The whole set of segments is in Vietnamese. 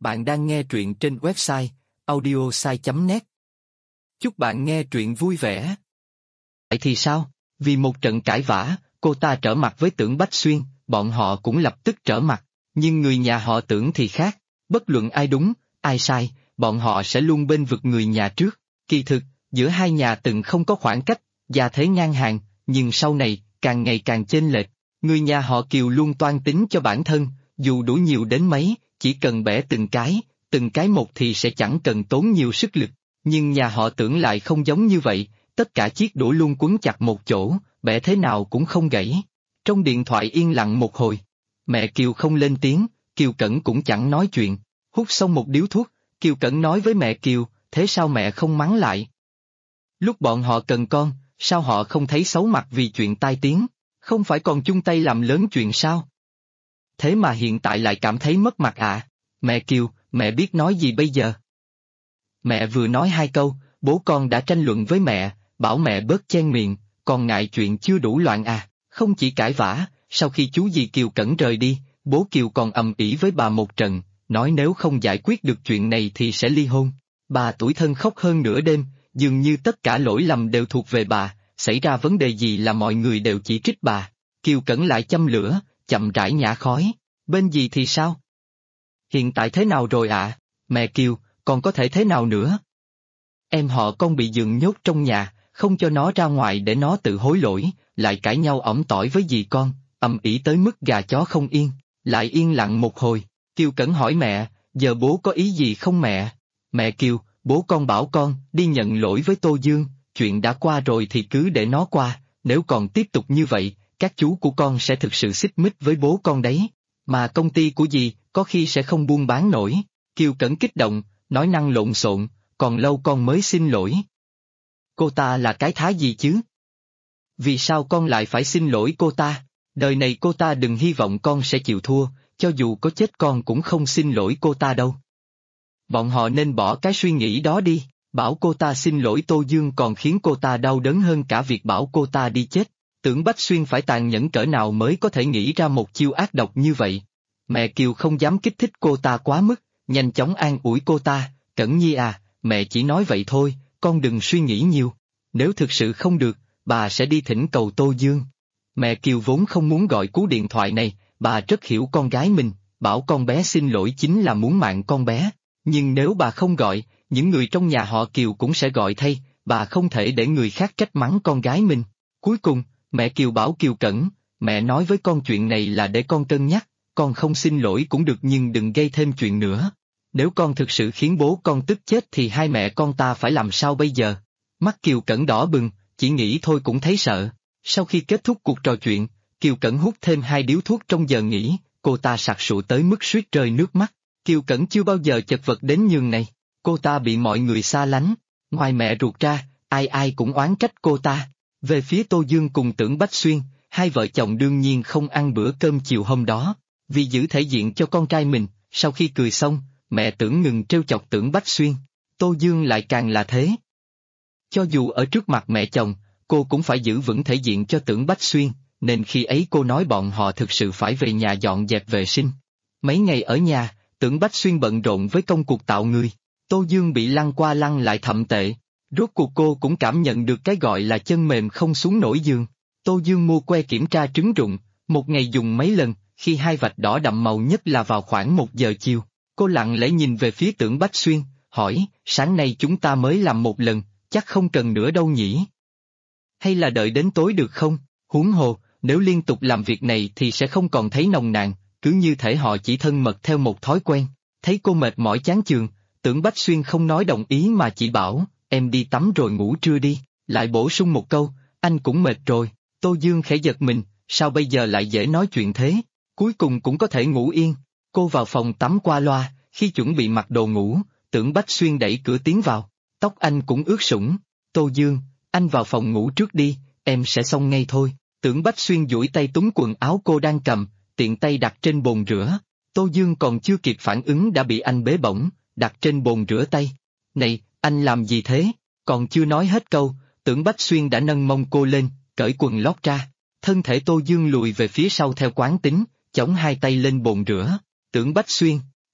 Bạn đang nghe truyện trên website audiosai.net. Chúc bạn nghe truyện vui vẻ. Vậy thì sao? Vì một trận cãi vã, cô ta trở mặt với Tưởng Bách Xuyên, bọn họ cũng lập tức trở mặt. Nhưng người nhà họ Tưởng thì khác, bất luận ai đúng, ai sai, bọn họ sẽ luôn bên vực người nhà trước. Kỳ thực, giữa hai nhà từng không có khoảng cách, gia thế ngang hàng, nhưng sau này, càng ngày càng chênh lệch. Người nhà họ Kiều luôn toan tính cho bản thân, dù đủ nhiều đến mấy, chỉ cần bẻ từng cái một thì sẽ chẳng cần tốn nhiều sức lực. Nhưng nhà họ Tưởng lại không giống như vậy, tất cả chiếc đũa luôn quấn chặt một chỗ, bẻ thế nào cũng không gãy. Trong điện thoại yên lặng một hồi, mẹ Kiều không lên tiếng, Kiều Cẩn cũng chẳng nói chuyện. Hút xong một điếu thuốc, Kiều Cẩn nói với mẹ Kiều, thế sao mẹ không mắng lại? Lúc bọn họ cần con, sao họ không thấy xấu mặt vì chuyện tai tiếng? Không phải còn chung tay làm lớn chuyện sao? Thế mà hiện tại lại cảm thấy mất mặt à? Mẹ Kiều, mẹ biết nói gì bây giờ? Mẹ vừa nói hai câu, bố con đã tranh luận với mẹ, bảo mẹ bớt chen miệng, còn ngại chuyện chưa đủ loạn à? Không chỉ cãi vã, sau khi chú dì Kiều Cẩn rời đi, bố Kiều còn ầm ĩ với bà một trận, nói nếu không giải quyết được chuyện này thì sẽ ly hôn. Bà tủi thân khóc hơn nửa đêm, dường như tất cả lỗi lầm đều thuộc về bà, xảy ra vấn đề gì là mọi người đều chỉ trích bà. Kiều Cẩn lại châm lửa, chậm rãi nhả khói. Bên dì thì sao? Hiện tại thế nào rồi ạ? Mẹ Kiều, còn có thể thế nào nữa? Em họ con bị dượng nhốt trong nhà, không cho nó ra ngoài để nó tự hối lỗi, lại cãi nhau ỏm tỏi với dì con, ầm ĩ tới mức gà chó không yên. Lại yên lặng một hồi, Kiều Cẩn hỏi mẹ, giờ bố có ý gì không mẹ? Mẹ Kiều, bố con bảo con đi nhận lỗi với Tô Dương, chuyện đã qua rồi thì cứ để nó qua, nếu còn tiếp tục như vậy, các chú của con sẽ thực sự xích mích với bố con đấy. Mà công ty của dì có khi sẽ không buôn bán nổi. Kiều Cẩn kích động, nói năng lộn xộn, còn lâu con mới xin lỗi. Cô ta là cái thá gì chứ? Vì sao con lại phải xin lỗi cô ta? Đời này cô ta đừng hy vọng con sẽ chịu thua, cho dù có chết con cũng không xin lỗi cô ta đâu. Bọn họ nên bỏ cái suy nghĩ đó đi, bảo cô ta xin lỗi Tô Dương còn khiến cô ta đau đớn hơn cả việc bảo cô ta đi chết. Tưởng Bách Xuyên phải tàn nhẫn cỡ nào mới có thể nghĩ ra một chiêu ác độc như vậy. Mẹ Kiều không dám kích thích cô ta quá mức, nhanh chóng an ủi cô ta, Cẩn Nhi à, mẹ chỉ nói vậy thôi, con đừng suy nghĩ nhiều. Nếu thực sự không được, bà sẽ đi thỉnh cầu Tô Dương. Mẹ Kiều vốn không muốn gọi cú điện thoại này, bà rất hiểu con gái mình, bảo con bé xin lỗi chính là muốn mạng con bé. Nhưng nếu bà không gọi, những người trong nhà họ Kiều cũng sẽ gọi thay, bà không thể để người khác trách mắng con gái mình. Cuối cùng, mẹ Kiều bảo Kiều Cẩn, mẹ nói với con chuyện này là để con cân nhắc, con không xin lỗi cũng được nhưng đừng gây thêm chuyện nữa. Nếu con thực sự khiến bố con tức chết thì hai mẹ con ta phải làm sao bây giờ? Mắt Kiều Cẩn đỏ bừng, chỉ nghĩ thôi cũng thấy sợ. Sau khi kết thúc cuộc trò chuyện, Kiều Cẩn hút thêm 2 điếu thuốc trong giờ nghỉ, cô ta sặc sụa tới mức suýt rơi nước mắt. Kiều Cẩn chưa bao giờ chật vật đến nhường này, cô ta bị mọi người xa lánh, ngoài mẹ ruột ra, ai ai cũng oán trách cô ta. Về phía Tô Dương cùng Tưởng Bách Xuyên, hai vợ chồng đương nhiên không ăn bữa cơm chiều hôm đó, vì giữ thể diện cho con trai mình. Sau khi cười xong, mẹ Tưởng ngừng trêu chọc Tưởng Bách Xuyên, Tô Dương lại càng là thế. Cho dù ở trước mặt mẹ chồng, cô cũng phải giữ vững thể diện cho Tưởng Bách Xuyên, nên khi ấy cô nói bọn họ thực sự phải về nhà dọn dẹp vệ sinh. Mấy ngày ở nhà, Tưởng Bách Xuyên bận rộn với công cuộc tạo người, Tô Dương bị lăn qua lăn lại thậm tệ. Rốt cuộc cô cũng cảm nhận được cái gọi là chân mềm không xuống nổi giường. Tô Dương mua que kiểm tra trứng rụng, một ngày dùng mấy lần, khi hai vạch đỏ đậm màu nhất là vào khoảng 1 giờ chiều. Cô lặng lẽ nhìn về phía Tưởng Bách Xuyên, hỏi, sáng nay chúng ta mới làm một lần, chắc không cần nữa đâu nhỉ? Hay là đợi đến tối được không? Huống hồ, nếu liên tục làm việc này thì sẽ không còn thấy nồng nàn, cứ như thể họ chỉ thân mật theo một thói quen. Thấy cô mệt mỏi chán chường, Tưởng Bách Xuyên không nói đồng ý mà chỉ bảo, em đi tắm rồi ngủ trưa đi, lại bổ sung một câu, anh cũng mệt rồi. Tô Dương khẽ giật mình, sao bây giờ lại dễ nói chuyện thế? Cuối cùng cũng có thể ngủ yên. Cô vào phòng tắm qua loa, khi chuẩn bị mặc đồ ngủ, Tưởng Bách Xuyên đẩy cửa tiến vào, tóc anh cũng ướt sũng. Tô Dương, anh vào phòng ngủ trước đi, em sẽ xong ngay thôi. Tưởng Bách Xuyên duỗi tay túm quần áo cô đang cầm, tiện tay đặt trên bồn rửa. Tô Dương còn chưa kịp phản ứng đã bị anh bế bổng, đặt trên bồn rửa tay. Này, anh làm gì thế? Còn chưa nói hết câu, Tưởng Bách Xuyên đã nâng mông cô lên, cởi quần lót ra. Thân thể Tô Dương lùi về phía sau theo quán tính, chống hai tay lên bồn rửa. Tưởng Bách Xuyên,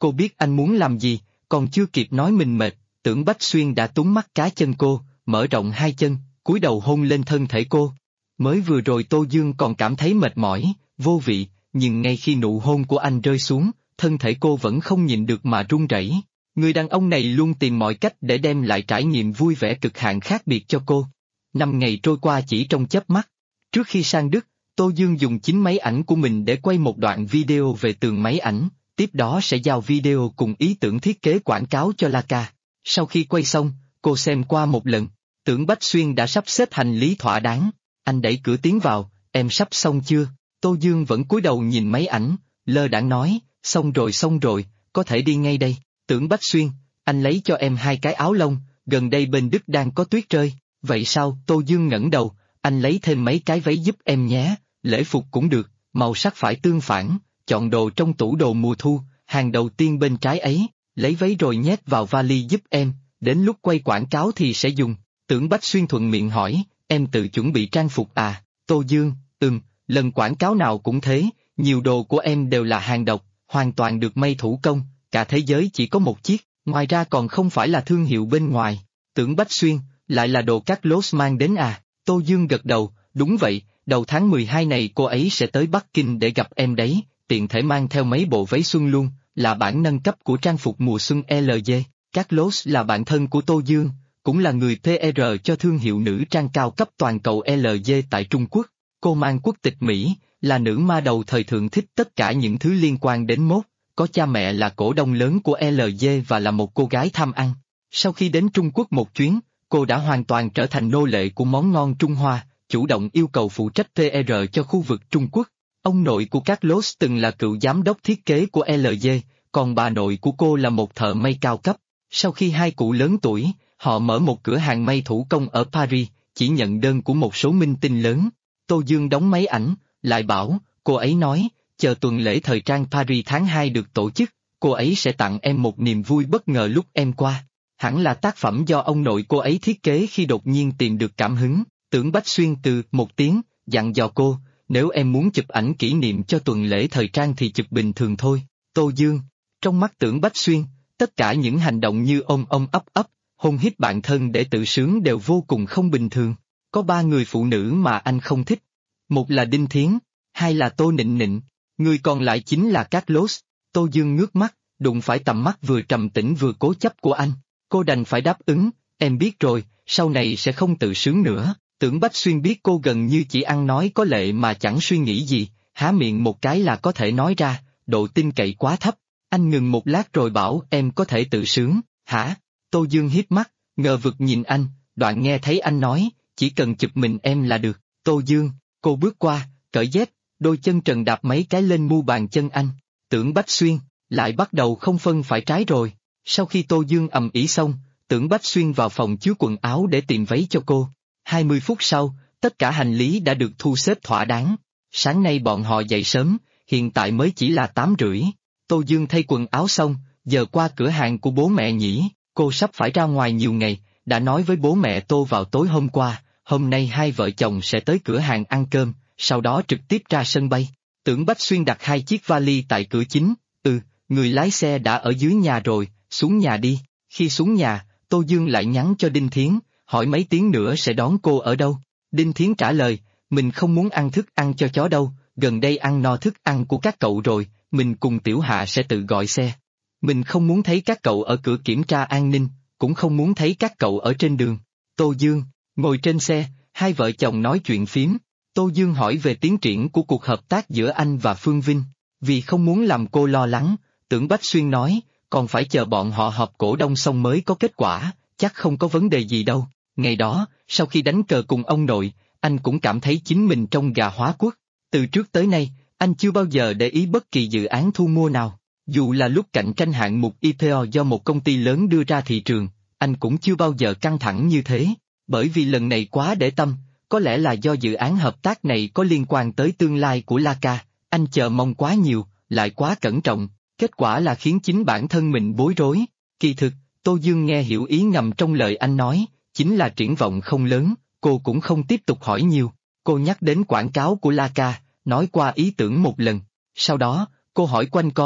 Cô biết anh muốn làm gì, còn chưa kịp nói mình mệt, Tưởng Bách Xuyên đã túm mắt cá chân cô, mở rộng hai chân, cúi đầu hôn lên thân thể cô. Mới vừa rồi Tô Dương còn cảm thấy mệt mỏi, vô vị, nhưng ngay khi nụ hôn của anh rơi xuống, thân thể cô vẫn không nhịn được mà run rẩy. Người đàn ông này luôn tìm mọi cách để đem lại trải nghiệm vui vẻ cực hạn khác biệt cho cô. 5 ngày trôi qua chỉ trong chớp mắt. Trước khi sang Đức, Tô Dương dùng chính máy ảnh của mình để quay một đoạn video về tường máy ảnh, tiếp đó sẽ giao video cùng ý tưởng thiết kế quảng cáo cho Laca. Sau khi quay xong, cô xem qua một lần, Tưởng Bách Xuyên đã sắp xếp hành lý thỏa đáng. Anh đẩy cửa tiến vào, em sắp xong chưa? Tô Dương vẫn cúi đầu nhìn máy ảnh, lơ đãng nói, xong rồi, có thể đi ngay đây. Tưởng Bách Xuyên, anh lấy cho em 2 cái áo lông, gần đây bên Đức đang có tuyết rơi. Vậy sao? Tô Dương ngẩng đầu, anh lấy thêm mấy cái váy giúp em nhé, lễ phục cũng được, màu sắc phải tương phản, chọn đồ trong tủ đồ mùa thu, hàng đầu tiên bên trái ấy, lấy váy rồi nhét vào vali giúp em, đến lúc quay quảng cáo thì sẽ dùng. Tưởng Bách Xuyên thuận miệng hỏi, em tự chuẩn bị trang phục à? Tô Dương, lần quảng cáo nào cũng thế, nhiều đồ của em đều là hàng độc, hoàn toàn được may thủ công, cả thế giới chỉ có một chiếc, ngoài ra còn không phải là thương hiệu bên ngoài. Tưởng Bách Xuyên, lại là đồ Carlos mang đến à? Tô Dương gật đầu, đúng vậy, đầu tháng 12 này cô ấy sẽ tới Bắc Kinh để gặp em đấy, tiện thể mang theo mấy bộ váy xuân luôn, là bản nâng cấp của trang phục mùa xuân LG. Carlos là bạn thân của Tô Dương, cũng là người PR cho thương hiệu nữ trang cao cấp toàn cầu LG tại Trung Quốc. Cô mang quốc tịch Mỹ, là nữ ma đầu thời thượng thích tất cả những thứ liên quan đến mốt, có cha mẹ là cổ đông lớn của LG và là một cô gái tham ăn. Sau khi đến Trung Quốc một chuyến, cô đã hoàn toàn trở thành nô lệ của món ngon Trung Hoa, chủ động yêu cầu phụ trách PR cho khu vực Trung Quốc. Ông nội của Carlos từng là cựu giám đốc thiết kế của LG, còn bà nội của cô là một thợ may cao cấp. Sau khi hai cụ lớn tuổi, họ mở một cửa hàng may thủ công ở Paris, chỉ nhận đơn của một số minh tinh lớn. Tô Dương đóng máy ảnh, lại bảo, cô ấy nói, chờ tuần lễ thời trang Paris tháng 2 được tổ chức, cô ấy sẽ tặng em một niềm vui bất ngờ lúc em qua. Hẳn là tác phẩm do ông nội cô ấy thiết kế khi đột nhiên tìm được cảm hứng. Tưởng Bách Xuyên từ một tiếng, dặn dò cô, nếu em muốn chụp ảnh kỷ niệm cho tuần lễ thời trang thì chụp bình thường thôi. Tô Dương, trong mắt Tưởng Bách Xuyên, tất cả những hành động như ôm ấp, hôn hít bạn thân để tự sướng đều vô cùng không bình thường. Có 3 người phụ nữ mà anh không thích. Một là Đinh Thiến, 2 là Tô Nịnh Nịnh, người còn lại chính là Carlos. Tô Dương ngước mắt, đụng phải tầm mắt vừa trầm tĩnh vừa cố chấp của anh. Cô đành phải đáp ứng, em biết rồi, sau này sẽ không tự sướng nữa. Tưởng Bách Xuyên biết cô gần như chỉ ăn nói có lệ mà chẳng suy nghĩ gì, há miệng một cái là có thể nói ra, độ tin cậy quá thấp. Anh ngừng một lát rồi bảo em có thể tự sướng, hả? Tô Dương hiếp mắt, ngờ vực nhìn anh, đoạn nghe thấy anh nói, chỉ cần chụp mình em là được. Tô Dương, cô bước qua, cởi dép, đôi chân trần đạp mấy cái lên mu bàn chân anh. Tưởng Bách Xuyên, lại bắt đầu không phân phải trái rồi. Sau khi Tô Dương ầm ĩ xong, Tưởng Bách Xuyên vào phòng chứa quần áo để tìm váy cho cô. 20 phút sau, tất cả hành lý đã được thu xếp thỏa đáng. Sáng nay bọn họ dậy sớm, hiện tại mới chỉ là 8:30. Tô Dương thay quần áo xong, giờ qua cửa hàng của bố mẹ nhỉ, cô sắp phải ra ngoài nhiều ngày, đã nói với bố mẹ Tô vào tối hôm qua, hôm nay hai vợ chồng sẽ tới cửa hàng ăn cơm, sau đó trực tiếp ra sân bay. Tưởng Bách Xuyên đặt 2 chiếc vali tại cửa chính, người lái xe đã ở dưới nhà rồi, xuống nhà đi. Khi xuống nhà, Tô Dương lại nhắn cho Đinh Thiến, hỏi mấy tiếng nữa sẽ đón cô ở đâu. Đinh Thiến trả lời, mình không muốn ăn thức ăn cho chó đâu, gần đây ăn no thức ăn của các cậu rồi, mình cùng Tiểu Hạ sẽ tự gọi xe. Mình không muốn thấy các cậu ở cửa kiểm tra an ninh, cũng không muốn thấy các cậu ở trên đường. Tô Dương, ngồi trên xe, hai vợ chồng nói chuyện phím. Tô Dương hỏi về tiến triển của cuộc hợp tác giữa anh và Phương Vinh. Vì không muốn làm cô lo lắng, Tưởng Bách Xuyên nói, còn phải chờ bọn họ họp cổ đông xong mới có kết quả, chắc không có vấn đề gì đâu. Ngày đó, sau khi đánh cờ cùng ông nội, anh cũng cảm thấy chính mình trong gà hóa quốc. Từ trước tới nay, anh chưa bao giờ để ý bất kỳ dự án thu mua nào. Dù là lúc cạnh tranh hạng mục IPO do một công ty lớn đưa ra thị trường, anh cũng chưa bao giờ căng thẳng như thế. Bởi vì lần này quá để tâm, có lẽ là do dự án hợp tác này có liên quan tới tương lai của Laca, anh chờ mong quá nhiều, lại quá cẩn trọng, kết quả là khiến chính bản thân mình bối rối. Kỳ thực, Tô Dương nghe hiểu ý ngầm trong lời anh nói, chính là triển vọng không lớn, cô cũng không tiếp tục hỏi nhiều. Cô nhắc đến quảng cáo của Laca, nói qua ý tưởng một lần. Sau đó, cô hỏi quanh co,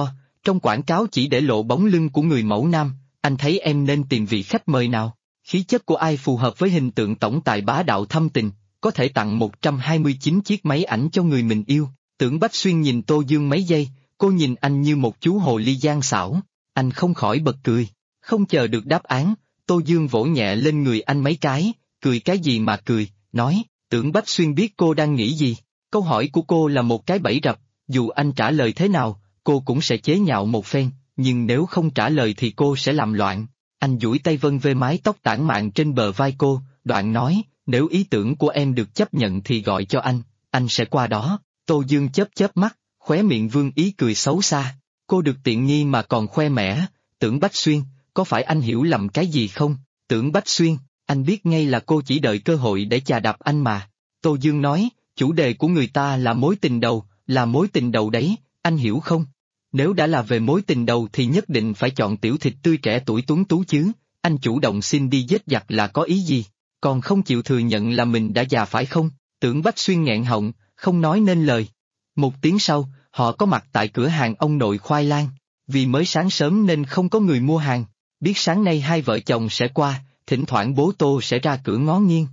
Trong quảng cáo chỉ để lộ bóng lưng của người mẫu nam, anh thấy em nên tìm vị khách mời nào? Khí chất của ai phù hợp với hình tượng tổng tài bá đạo thâm tình, có thể tặng 129 chiếc máy ảnh cho người mình yêu. Tưởng Bách Xuyên nhìn Tô Dương mấy giây, cô nhìn anh như một chú hồ ly gian xảo, anh không khỏi bật cười. Không chờ được đáp án, Tô Dương vỗ nhẹ lên người anh mấy cái, cười cái gì mà cười, nói, Tưởng Bách Xuyên biết cô đang nghĩ gì. Câu hỏi của cô là một cái bẫy rập, dù anh trả lời thế nào, cô cũng sẽ chế nhạo một phen, nhưng nếu không trả lời thì cô sẽ làm loạn. Anh duỗi tay vân về mái tóc tản mạn trên bờ vai cô, đoạn nói, nếu ý tưởng của em được chấp nhận thì gọi cho anh sẽ qua đó. Tô Dương chớp chớp mắt, khóe miệng vương ý cười xấu xa. Cô được tiện nghi mà còn khoe mẽ. Tưởng Bách Xuyên, có phải anh hiểu lầm cái gì không? Tưởng Bách Xuyên, anh biết ngay là cô chỉ đợi cơ hội để chà đạp anh mà. Tô Dương nói, chủ đề của người ta là mối tình đầu, là mối tình đầu đấy, anh hiểu không? Nếu đã là về mối tình đầu thì nhất định phải chọn tiểu thịt tươi trẻ tuổi tuấn tú chứ, anh chủ động xin đi giết giặc là có ý gì? Còn không chịu thừa nhận là mình đã già phải không? Tưởng Bách Xuyên nghẹn họng, không nói nên lời. Một tiếng sau, họ có mặt tại cửa hàng ông nội khoai lang. Vì mới sáng sớm nên không có người mua hàng. Biết sáng nay hai vợ chồng sẽ qua, thỉnh thoảng bố Tô sẽ ra cửa ngó nghiêng.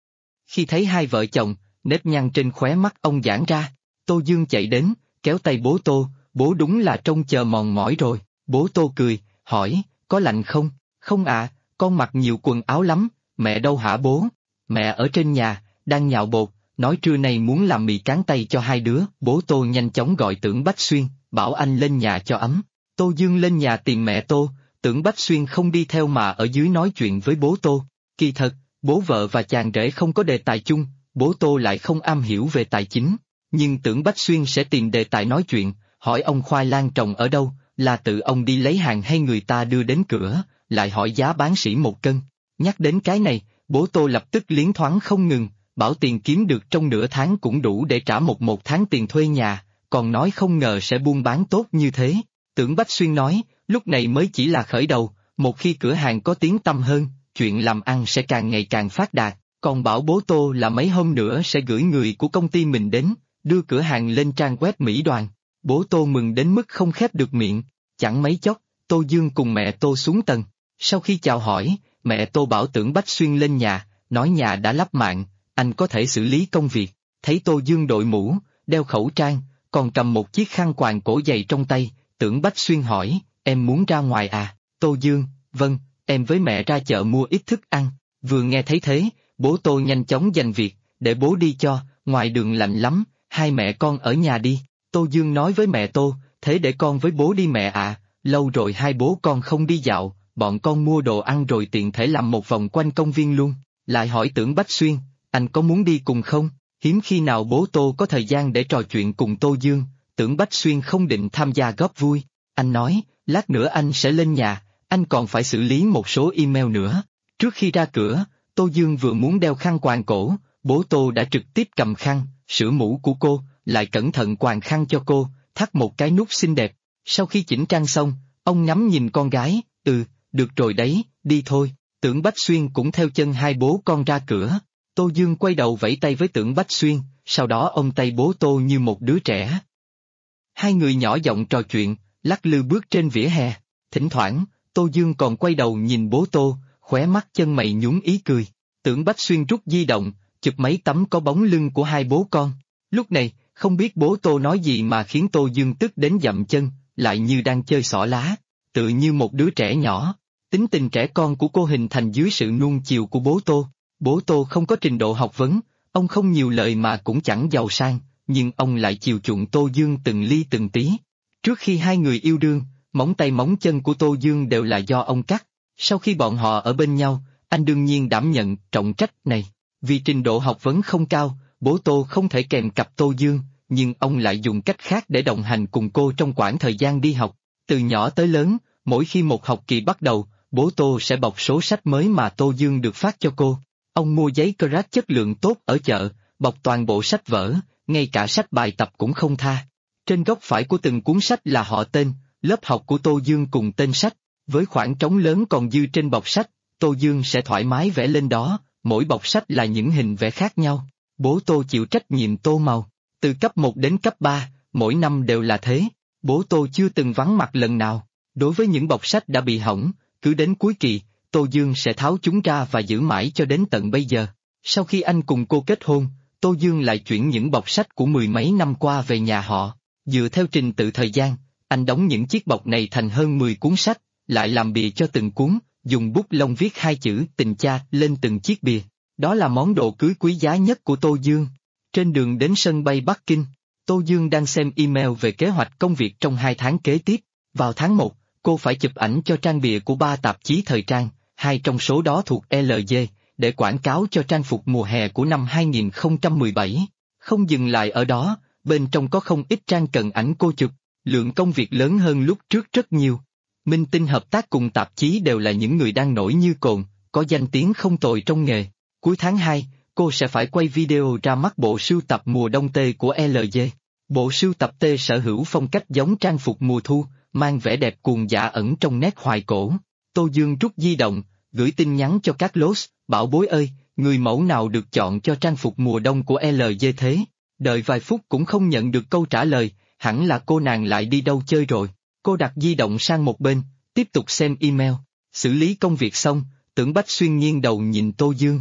Khi thấy hai vợ chồng, nếp nhăn trên khóe mắt ông giãn ra. Tô Dương chạy đến, kéo tay bố Tô, bố đúng là trông chờ mòn mỏi rồi. Bố Tô cười, hỏi, có lạnh không? Không ạ, con mặc nhiều quần áo lắm. Mẹ đâu hả bố? Mẹ ở trên nhà, đang nhào bột, nói trưa nay muốn làm mì cán tay cho hai đứa. Bố Tô nhanh chóng gọi Tưởng Bách Xuyên, bảo anh lên nhà cho ấm. Tô Dương lên nhà tìm mẹ Tô, Tưởng Bách Xuyên không đi theo mà ở dưới nói chuyện với bố Tô. Kỳ thật, bố vợ và chàng rể không có đề tài chung, bố Tô lại không am hiểu về tài chính. Nhưng Tưởng Bách Xuyên sẽ tìm đề tài nói chuyện, hỏi ông khoai lang trồng ở đâu, là tự ông đi lấy hàng hay người ta đưa đến cửa, lại hỏi giá bán sỉ một cân. Nhắc đến cái này, bố Tô lập tức liến thoáng không ngừng, bảo tiền kiếm được trong nửa tháng cũng đủ để trả một tháng tiền thuê nhà, còn nói không ngờ sẽ buôn bán tốt như thế. Tưởng Bách Xuyên nói, lúc này mới chỉ là khởi đầu, một khi cửa hàng có tiếng tăm hơn, chuyện làm ăn sẽ càng ngày càng phát đạt, còn bảo bố Tô là mấy hôm nữa sẽ gửi người của công ty mình đến, đưa cửa hàng lên trang web Mỹ Đoàn. Bố Tô mừng đến mức không khép được miệng, chẳng mấy chốc, Tô Dương cùng mẹ Tô xuống tầng. Sau khi chào hỏi, mẹ Tô bảo Tưởng Bách Xuyên lên nhà, nói nhà đã lắp mạng, anh có thể xử lý công việc. Thấy Tô Dương đội mũ, đeo khẩu trang, còn cầm một chiếc khăn quàng cổ dày trong tay, Tưởng Bách Xuyên hỏi, em muốn ra ngoài à? Tô Dương, vâng, em với mẹ ra chợ mua ít thức ăn. Vừa nghe thấy thế, bố Tô nhanh chóng giành việc, để bố đi cho, ngoài đường lạnh lắm, hai mẹ con ở nhà đi. Tô Dương nói với mẹ Tô, thế để con với bố đi mẹ ạ, lâu rồi hai bố con không đi dạo, bọn con mua đồ ăn rồi tiện thể làm một vòng quanh công viên luôn. Lại hỏi Tưởng Bách Xuyên, anh có muốn đi cùng không? Hiếm khi nào bố Tô có thời gian để trò chuyện cùng Tô Dương, Tưởng Bách Xuyên không định tham gia góp vui. Anh nói, lát nữa anh sẽ lên nhà, anh còn phải xử lý một số email nữa. Trước khi ra cửa, Tô Dương vừa muốn đeo khăn quàng cổ, bố Tô đã trực tiếp cầm khăn, sửa mũ của cô, lại cẩn thận quàng khăn cho cô, thắt một cái nút xinh đẹp. Sau khi chỉnh trang xong, ông ngắm nhìn con gái, được rồi đấy, đi thôi. Tưởng Bách Xuyên cũng theo chân hai bố con ra cửa. Tô Dương quay đầu vẫy tay với Tưởng Bách Xuyên, sau đó ôm tay bố Tô như một đứa trẻ. Hai người nhỏ giọng trò chuyện, lắc lư bước trên vỉa hè. Thỉnh thoảng, Tô Dương còn quay đầu nhìn bố Tô, khóe mắt chân mày nhún ý cười. Tưởng Bách Xuyên rút di động, chụp mấy tấm có bóng lưng của hai bố con. Lúc này, không biết bố Tô nói gì mà khiến Tô Dương tức đến dậm chân, lại như đang chơi xỏ lá, tự như một đứa trẻ nhỏ. Tính tình trẻ con của cô hình thành dưới sự nuông chiều của bố Tô. Bố Tô không có trình độ học vấn, ông không nhiều lời mà cũng chẳng giàu sang, nhưng ông lại chiều chuộng Tô Dương từng ly từng tí. Trước khi hai người yêu đương, móng tay móng chân của Tô Dương đều là do ông cắt. Sau khi bọn họ ở bên nhau, anh đương nhiên đảm nhận trọng trách này. Vì trình độ học vấn không cao, bố Tô không thể kèm cặp Tô Dương, nhưng ông lại dùng cách khác để đồng hành cùng cô trong quãng thời gian đi học. Từ nhỏ tới lớn, mỗi khi một học kỳ bắt đầu, bố Tô sẽ bọc số sách mới mà Tô Dương được phát cho cô. Ông mua giấy craft chất lượng tốt ở chợ, bọc toàn bộ sách vở, ngay cả sách bài tập cũng không tha. Trên góc phải của từng cuốn sách là họ tên, lớp học của Tô Dương cùng tên sách. Với khoảng trống lớn còn dư trên bọc sách, Tô Dương sẽ thoải mái vẽ lên đó, mỗi bọc sách là những hình vẽ khác nhau. Bố Tô chịu trách nhiệm tô màu. Từ cấp 1 đến cấp 3, mỗi năm đều là thế. Bố tôi chưa từng vắng mặt lần nào. Đối với những bọc sách đã bị hỏng, cứ đến cuối kỳ, Tô Dương sẽ tháo chúng ra và giữ mãi cho đến tận bây giờ. Sau khi anh cùng cô kết hôn, Tô Dương lại chuyển những bọc sách của mười mấy năm qua về nhà họ. Dựa theo trình tự thời gian, anh đóng những chiếc bọc này thành hơn 10 cuốn sách, lại làm bìa cho từng cuốn, dùng bút lông viết hai chữ tình cha lên từng chiếc bìa. Đó là món đồ cưới quý giá nhất của Tô Dương. Trên đường đến sân bay Bắc Kinh, Tô Dương đang xem email về kế hoạch công việc trong 2 tháng kế tiếp. Vào tháng 1, cô phải chụp ảnh cho trang bìa của 3 tạp chí thời trang, 2 trong số đó thuộc LG, để quảng cáo cho trang phục mùa hè của năm 2017. Không dừng lại ở đó, bên trong có không ít trang cần ảnh cô chụp, lượng công việc lớn hơn lúc trước rất nhiều. Minh tinh hợp tác cùng tạp chí đều là những người đang nổi như cồn, có danh tiếng không tồi trong nghề. Cuối tháng 2, cô sẽ phải quay video ra mắt bộ sưu tập mùa đông T của LG. Bộ sưu tập T sở hữu phong cách giống trang phục mùa thu, mang vẻ đẹp cuồng dã ẩn trong nét hoài cổ. Tô Dương rút di động, gửi tin nhắn cho các Carlos, bảo bối ơi, người mẫu nào được chọn cho trang phục mùa đông của LG thế? Đợi vài phút cũng không nhận được câu trả lời, hẳn là cô nàng lại đi đâu chơi rồi. Cô đặt di động sang một bên, tiếp tục xem email. Xử lý công việc xong, Tưởng Bách Xuyên nghiêng đầu nhìn Tô Dương.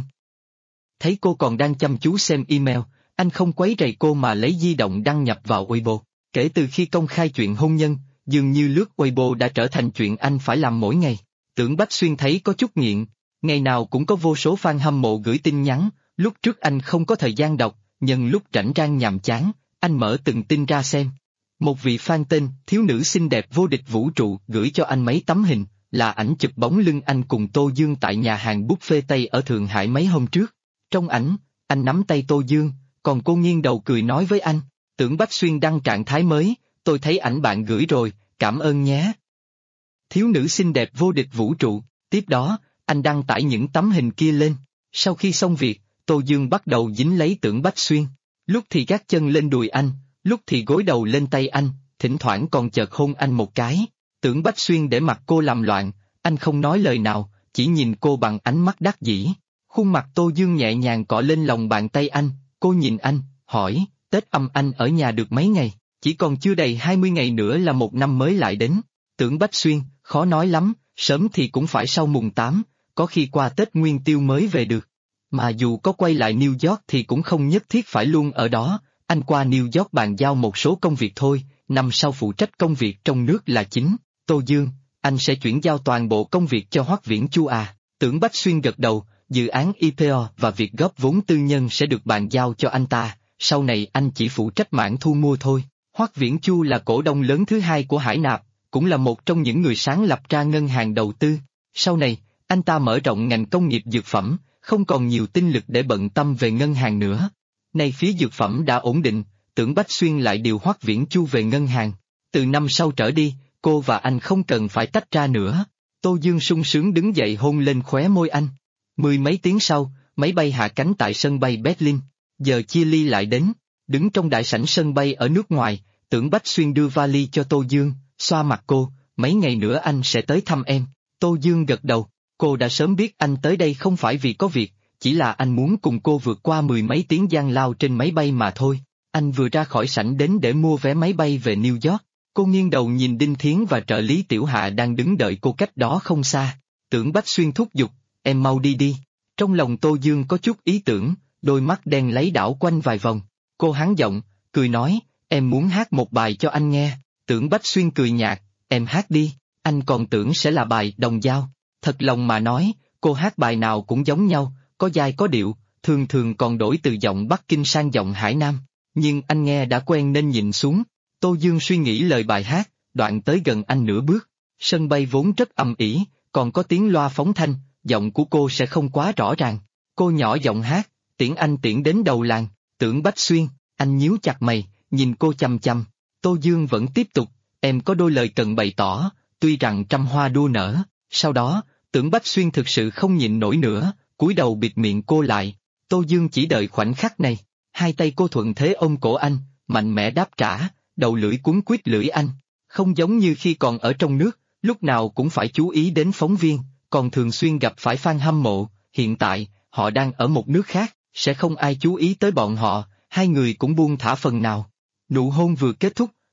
Thấy cô còn đang chăm chú xem email, anh không quấy rầy cô mà lấy di động đăng nhập vào Weibo. Kể từ khi công khai chuyện hôn nhân, dường như lướt Weibo đã trở thành chuyện anh phải làm mỗi ngày. Tưởng Bách Xuyên thấy có chút nghiện, ngày nào cũng có vô số fan hâm mộ gửi tin nhắn, lúc trước anh không có thời gian đọc, nhân lúc rảnh rang nhàm chán, anh mở từng tin ra xem. Một vị fan tên thiếu nữ xinh đẹp vô địch vũ trụ gửi cho anh mấy tấm hình, là ảnh chụp bóng lưng anh cùng Tô Dương tại nhà hàng buffet Tây ở Thượng Hải mấy hôm trước. Trong ảnh, anh nắm tay Tô Dương, còn cô nghiêng đầu cười nói với anh, Tưởng Bách Xuyên đăng trạng thái mới, tôi thấy ảnh bạn gửi rồi, cảm ơn nhé. Thiếu nữ xinh đẹp vô địch vũ trụ, tiếp đó, anh đăng tải những tấm hình kia lên. Sau khi xong việc, Tô Dương bắt đầu dính lấy Tưởng Bách Xuyên, lúc thì gác chân lên đùi anh, lúc thì gối đầu lên tay anh, thỉnh thoảng còn chợt hôn anh một cái. Tưởng Bách Xuyên để mặt cô làm loạn, anh không nói lời nào, chỉ nhìn cô bằng ánh mắt đắc dĩ. Khuôn mặt Tô Dương nhẹ nhàng cọ lên lòng bàn tay anh, cô nhìn anh, hỏi, Tết âm anh ở nhà được mấy ngày, chỉ còn chưa đầy 20 ngày nữa là một năm mới lại đến. Tưởng Bách Xuyên, khó nói lắm, sớm thì cũng phải sau mùng 8, có khi qua Tết Nguyên Tiêu mới về được. Mà dù có quay lại New York thì cũng không nhất thiết phải luôn ở đó, anh qua New York bàn giao một số công việc thôi, năm sau phụ trách công việc trong nước là chính. Tô Dương, anh sẽ chuyển giao toàn bộ công việc cho Hoắc Viễn Chu à? Tưởng Bách Xuyên gật đầu, dự án IPO và việc góp vốn tư nhân sẽ được bàn giao cho anh ta, sau này anh chỉ phụ trách mảng thu mua thôi. Hoắc Viễn Chu là cổ đông lớn thứ hai của Hải Nạp, cũng là một trong những người sáng lập ra ngân hàng đầu tư. Sau này, anh ta mở rộng ngành công nghiệp dược phẩm, không còn nhiều tinh lực để bận tâm về ngân hàng nữa. Nay phía dược phẩm đã ổn định, Tưởng Bách Xuyên lại điều Hoắc Viễn Chu về ngân hàng. Từ năm sau trở đi, cô và anh không cần phải tách ra nữa. Tô Dương sung sướng đứng dậy hôn lên khóe môi anh. 10 mấy tiếng sau, máy bay hạ cánh tại sân bay Berlin. Giờ chia ly lại đến, đứng trong đại sảnh sân bay ở nước ngoài, Tưởng Bách Xuyên đưa vali cho Tô Dương, xoa mặt cô, mấy ngày nữa anh sẽ tới thăm em. Tô Dương gật đầu, cô đã sớm biết anh tới đây không phải vì có việc, chỉ là anh muốn cùng cô vượt qua 10 mấy tiếng gian lao trên máy bay mà thôi. Anh vừa ra khỏi sảnh đến để mua vé máy bay về New York. Cô nghiêng đầu nhìn Đinh Thiến và trợ lý Tiểu Hạ đang đứng đợi cô cách đó không xa. Tưởng Bách Xuyên thúc giục, em mau đi đi. Trong lòng Tô Dương có chút ý tưởng, đôi mắt đen lấy đảo quanh vài vòng. Cô hắn giọng, cười nói, em muốn hát một bài cho anh nghe. Tưởng Bách Xuyên cười nhạt, em hát đi, anh còn tưởng sẽ là bài Đồng Dao. Thật lòng mà nói, cô hát bài nào cũng giống nhau, có giai có điệu, thường thường còn đổi từ giọng Bắc Kinh sang giọng Hải Nam. Nhưng anh nghe đã quen nên nhìn xuống. Tô Dương suy nghĩ lời bài hát, đoạn tới gần anh nửa bước. Sân bay vốn rất ầm ĩ, còn có tiếng loa phóng thanh, giọng của cô sẽ không quá rõ ràng. Cô nhỏ giọng hát, tiễn anh tiễn đến đầu làng. Tưởng Bách Xuyên, anh nhíu chặt mày, nhìn cô chằm chằm. Tô Dương vẫn tiếp tục, em có đôi lời cần bày tỏ, tuy rằng trăm hoa đua nở. Sau đó, Tưởng Bách Xuyên thực sự không nhịn nổi nữa, cúi đầu bịt miệng cô lại. Tô Dương chỉ đợi khoảnh khắc này. Hai tay cô thuận thế ôm cổ anh, mạnh mẽ đáp trả, đầu lưỡi cuốn quýt lưỡi anh. Không giống như khi còn ở trong nước, lúc nào cũng phải chú ý đến phóng viên, còn thường xuyên gặp phải fan hâm mộ. Hiện tại, họ đang ở một nước khác, sẽ không ai chú ý tới bọn họ, hai người cũng buông thả phần nào. Nụ hôn vừa kết thúc,